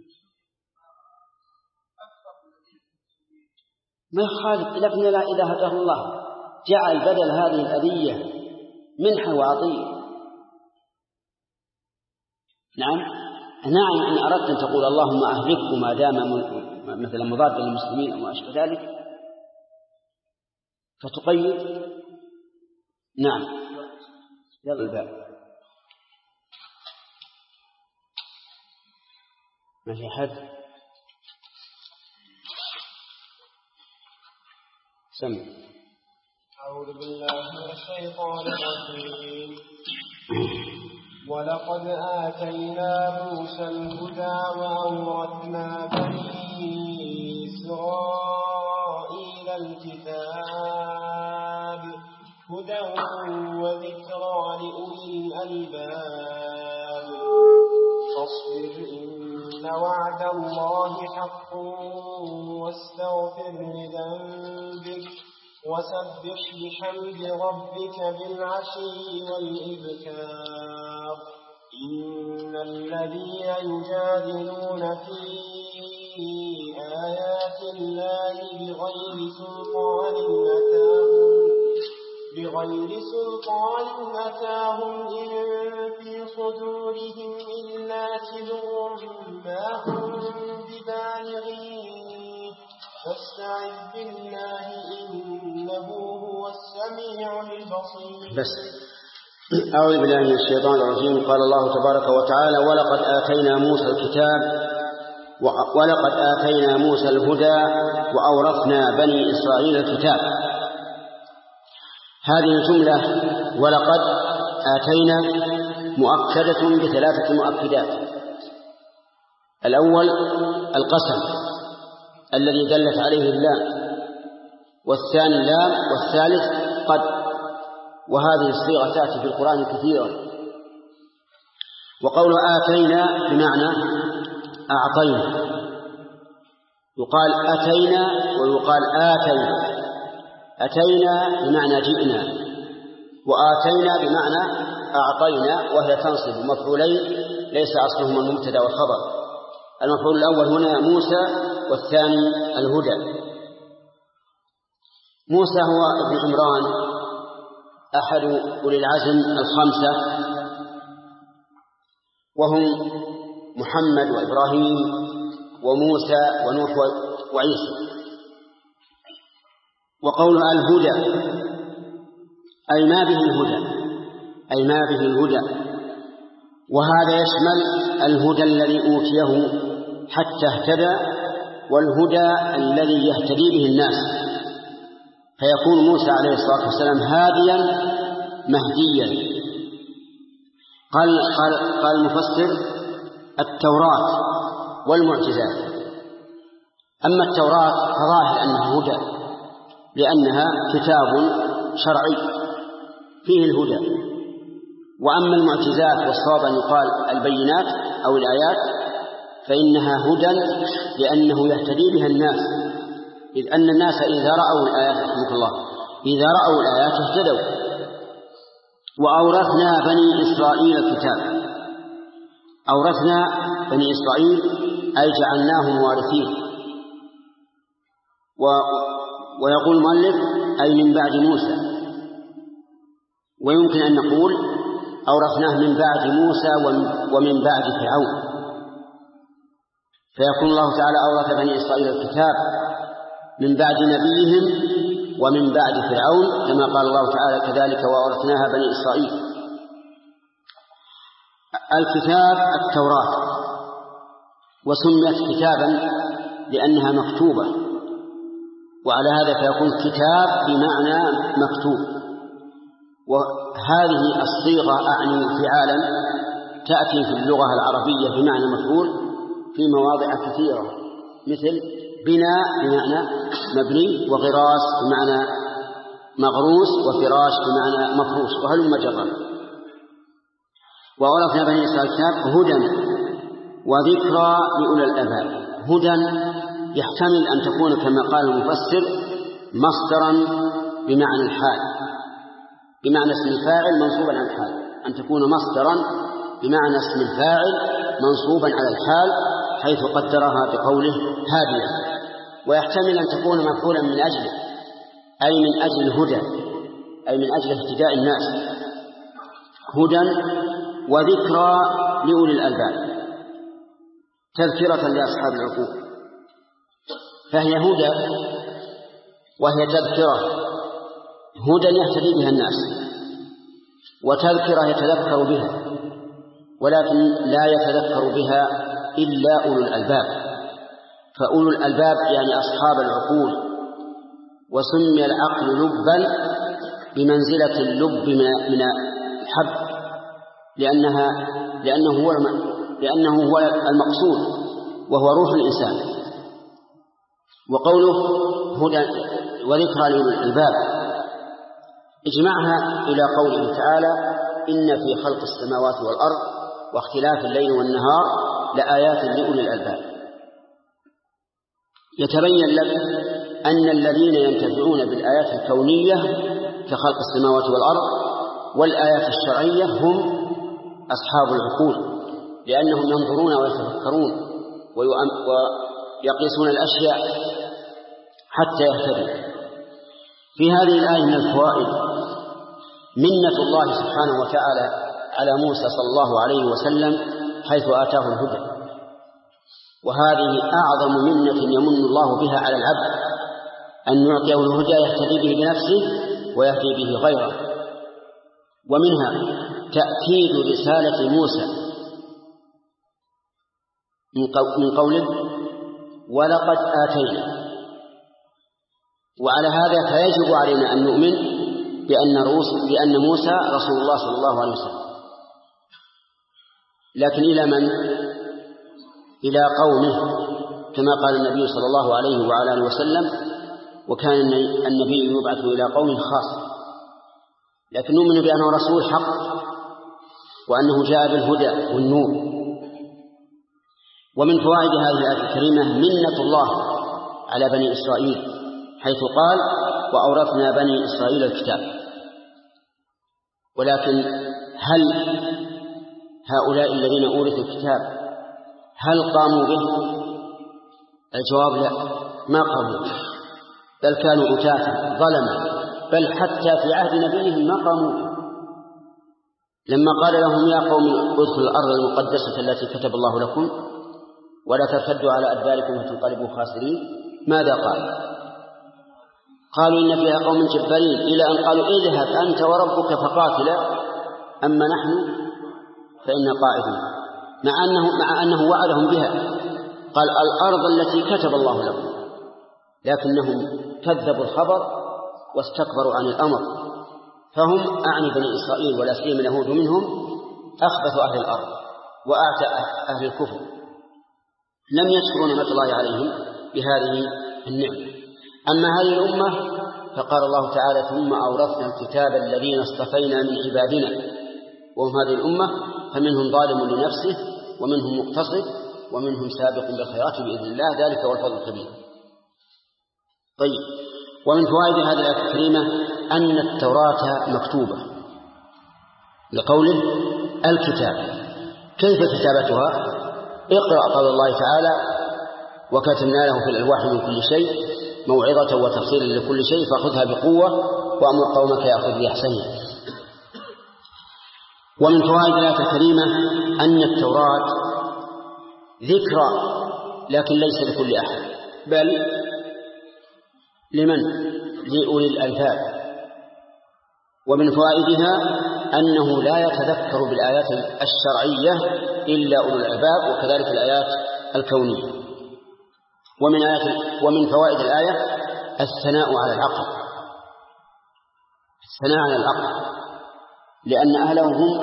ما يخالف، لكن إذا هداه الله جعل بدل هذه الأذية منحة وعطية. نعم إن أردت أن تقول اللهم أهلكه ما دام مثلا مضادا للمسلمين أو ما أشبه ذلك فتقيد. نعم يلا الباب ما في حد سمع. أعوذ بالله من الشيطان الرجيم. ولقد آتينا موسى الهدى وأورثنا بني إسرائيل الكتاب هدى وذكرى لأولي الألباب. فاصبر إن وعد الله حق واستغفر لذنبك وسبح بحمد ربك بالعشي والإبكار. إن الذين يجادلون في آيات الله بغير سلطان أتاهم إن في صدورهم إلا كبر ما هم ببالغيه فاستعذ بالله إنه هو السميع البصير. بس أعوذ بالله من الشيطان الرجيم. قال الله تبارك وتعالى ولقد آتينا موسى الكتاب ولقد آتينا موسى الهدى وأورثنا بني إسرائيل الكتاب. هذه الجملة ولقد آتينا مؤكدة بثلاثة مؤكدات. الأول القسم الذي دلت عليه اللام، والثاني اللام، والثالث قد. وهذه الصيغة تأتي في القرآن كثيرا. وقول آتينا بمعنى أعطينا، يقال أتينا ويقال آتينا. أتينا بمعنى جئنا، وآتينا بمعنى أعطينا، وهي تنصب مفعولين ليس أصلهما المبتدأ والخبر. المفعول الأول هنا موسى والثاني الهدى. موسى هو ابن عمران أحد أولي العزم الخمسة، وهم محمد وإبراهيم وموسى ونوح وعيسى. وقولها الهدى أي ما به الهدى، وهذا يشمل الهدى الذي أوتيه حتى اهتدى، والهدى الذي يهتدي به الناس، فيكون موسى عليه الصلاة والسلام هاديا مهديا. قال المفسر التوراة والمعجزات. أما التوراة فظاهر أنها هدى لأنها كتاب شرعي فيه الهدى، وأما المعجزات والصواب أن يقال البينات أو الآيات فإنها هدى لأنه يهتدي بها الناس، إذ أن الناس إذا رأوا الآيات اهتدوا. وأورثنا بني إسرائيل الكتاب. أورثنا بني إسرائيل أي جعلناهم وارثين. ويقول المؤلف أي من بعد موسى، ويمكن أن نقول أورثناه من بعد موسى ومن بعد فرعون، فيكون الله تعالى أورث بني إسرائيل الكتاب من بعد نبيهم ومن بعد فرعون، كما قال الله تعالى كذلك وأورثناها بني إسرائيل. الكتاب التوراة، وسميت كتابا لأنها مكتوبة، وعلى هذا فيكون كتاب بمعنى مكتوب. وهذه الصيغة أعني فعالا تأتي في اللغة العربية بمعنى مفعول في مواضع كثيرة، مثل بناء بمعنى مبني، وغراس بمعنى مغروس، وفراش بمعنى مفروش، وهلم جرا. وأورثنا بني إسرائيل الكتاب هدى وذكرى لأولي الألباب. هدى يحتمل أن تكون كما قال المفسر مصدرا بمعنى الحال، بمعنى اسم الفاعل منصوبا عن الحال، أن تكون مصدرا بمعنى اسم الفاعل منصوبا على الحال حيث قدرها بقوله هاديا، ويحتمل أن تكون مفعولا من أجله، أي من أجل الهدى، أي من أجل اهتداء الناس، هدى وذكرى لأولي الألباب، تذكرة لأصحاب العقول، فهي هدى وهي تذكرة، هدى يهتدي بها الناس، وتذكرة يتذكر بها، ولكن لا يتذكر بها إلا أولو الألباب، فأولو الألباب يعني أصحاب العقول، وسمي العقل لبا بمنزلة اللب من الحب، لأنه هو المقصود وهو روح الإنسان. وقوله هدى وذكرى لأولي الألباب اجمعها إلى قوله تعالى إن في خلق السماوات والأرض واختلاف الليل والنهار لآيات لأولي الألباب. يتبين لك أن الذين ينتفعون بالآيات الكونية كخلق السماوات والأرض والآيات الشرعية هم أصحاب العقول، لأنهم ينظرون ويتفكرون ويقيسون الأشياء حتى يهتدوا. في هذه الآية من الفوائد منة الله سبحانه وتعالى على موسى صلى الله عليه وسلم حيث آتاه الهدى، وهذه أعظم منة يمن الله بها على العبد، أن يعطيه الهدى يهتدي به بنفسه ويهدي به غيره. ومنها تأكيد رسالة موسى من قوله ولقد آتينا، وعلى هذا فيجب علينا أن نؤمن بأن موسى رسول الله صلى الله عليه وسلم، لكن إلى من؟ إلى قومه، كما قال النبي صلى الله عليه وعلى آله وسلم وكان النبي يبعث إلى قوم خاص، لكن نؤمن بأنه رسول حق وأنه جاء بالهدى والنور. ومن فوائد هذه الآية الكريمة منة الله على بني إسرائيل حيث قال وأورثنا بني إسرائيل الكتاب. ولكن هل هؤلاء الذين أورثوا الكتاب هل قاموا به؟ الجواب لا، ما قاموا به، بل كانوا أتاتا ظلما، بل حتى في عهد نبيهم ما قاموا به. لما قال لهم يا قوم ادخلوا الأرض المقدسة التي كتب الله لكم ولا ترتدوا على أدباركم وتنقلبوا خاسرين، ماذا قال؟ قالوا إن فيها قوم جبارين، إلى أن قالوا اذهب أنت وربك فقاتلا أما نحن فإنا قاعدون، مع أنه وعدهم بها، قال الأرض التي كتب الله لكم، لكنهم كذبوا الخبر واستكبروا عن الأمر، فهم أعني بني إسرائيل ولا سيما اليهود منهم أخبث أهل الأرض وأعتى أهل الكفر، لم يشكروا نعمة الله عليهم بهذه النعمة. أما هذه الأمة فقال الله تعالى ثم أورثنا الكتاب الذين اصطفينا من عبادنا، وهم هذه الأمة فمنهم ظالم لنفسه ومنهم مقتصد ومنهم سابق بالخيرات بإذن الله، ذلك هو الفضل الكبير. طيب، ومن فوائد هذه الآية الكريمة أن التوراة مكتوبة لقوله الكتاب. كيف كتابتها؟ اقرأ قول الله تعالى وكتبنا له في الألواح من كل شيء موعظة وتفصيلا لكل شيء فخذها بقوة وأمر قومك يأخذ بأحسنها. ومن فوائد الآية الكريمة أن التوراة ذكرى لكن ليس لكل أحد، بل لمن؟ لأولي الألباب. ومن فوائدها أنه لا يتذكر بالآيات الشرعية إلا أولو الألباب، وكذلك الآيات الكونية. ومن فوائد الآية الثناء على العقل، الثناء على العقل، لأن أهله هم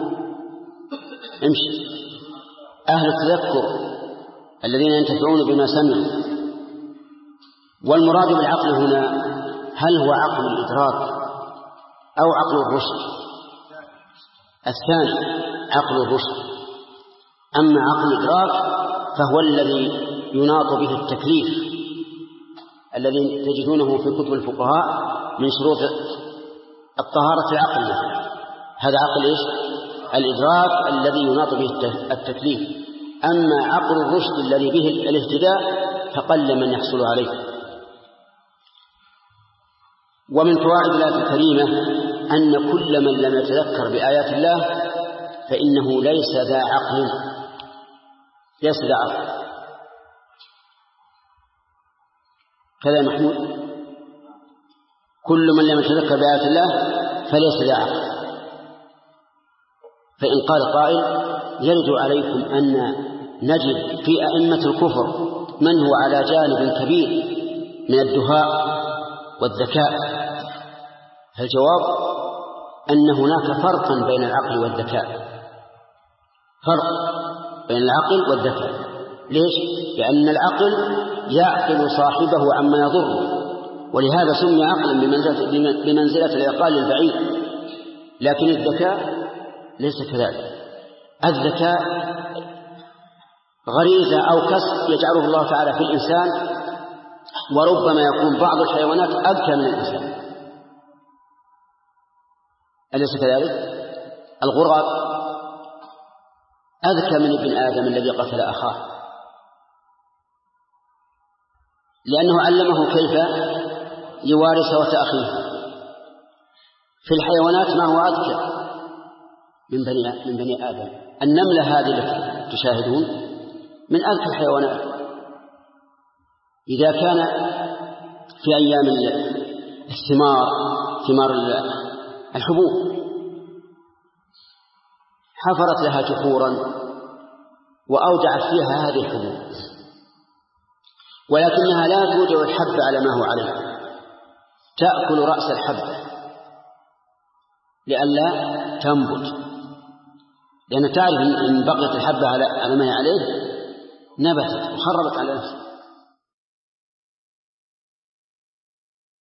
أهل التذكر الذين ينتفعون بما سمعوا. والمراد بالعقل هنا هل هو عقل الإدراك أو عقل الرشد؟ الثاني عقل الرشد. أما عقل الإدراك فهو الذي يناط به التكليف الذي تجدونه في كتب الفقهاء من شروط الطهارة العقلية، هذا عقل إيش؟ الإدراك الذي يناط به التكليف، أما عقل الرشد الذي به الاهتداء فقل من يحصل عليه. ومن فوائد الآية الكريمة أن كل من لم يتذكر بآيات الله فإنه ليس ذا عقل، كذا محمود، كل من لم يتذكر بآيات الله فليس ذا عقل. فإن قال قائل يرد عليكم أن نجد في أئمة الكفر من هو على جانب كبير من الدهاء والذكاء، فالجواب أن هناك فرقا بين العقل والذكاء، فرق بين العقل والذكاء. ليش؟ لأن العقل يعقل صاحبه عما يضره، ولهذا سمي عقلا بمنزلة العقال البعيد. لكن الذكاء ليس كذلك، الذكاء غريزة أو كسب يجعله الله تعالى في الإنسان، وربما يكون بعض الحيوانات أذكى من الإنسان، أليس كذلك؟ الغراب أذكى من ابن آدم الذي قتل أخاه، لأنه علمه كيف يواري سوءة أخيه. في الحيوانات ما هو أذكى من بني آدم. النملة هذه التي تشاهدون من أذكى الحيوانات. إذا كان في أيام ثمار الحبوب حفرت لها جحورا وأودعت فيها هذه الحبوب، ولكنها لا تودع الحب على ما هو عليه، تأكل رأس الحب لئلا تنبت، لأن تعرف إن بقيت الحبة على ما هي عليه نبتت وخربت على نفسها.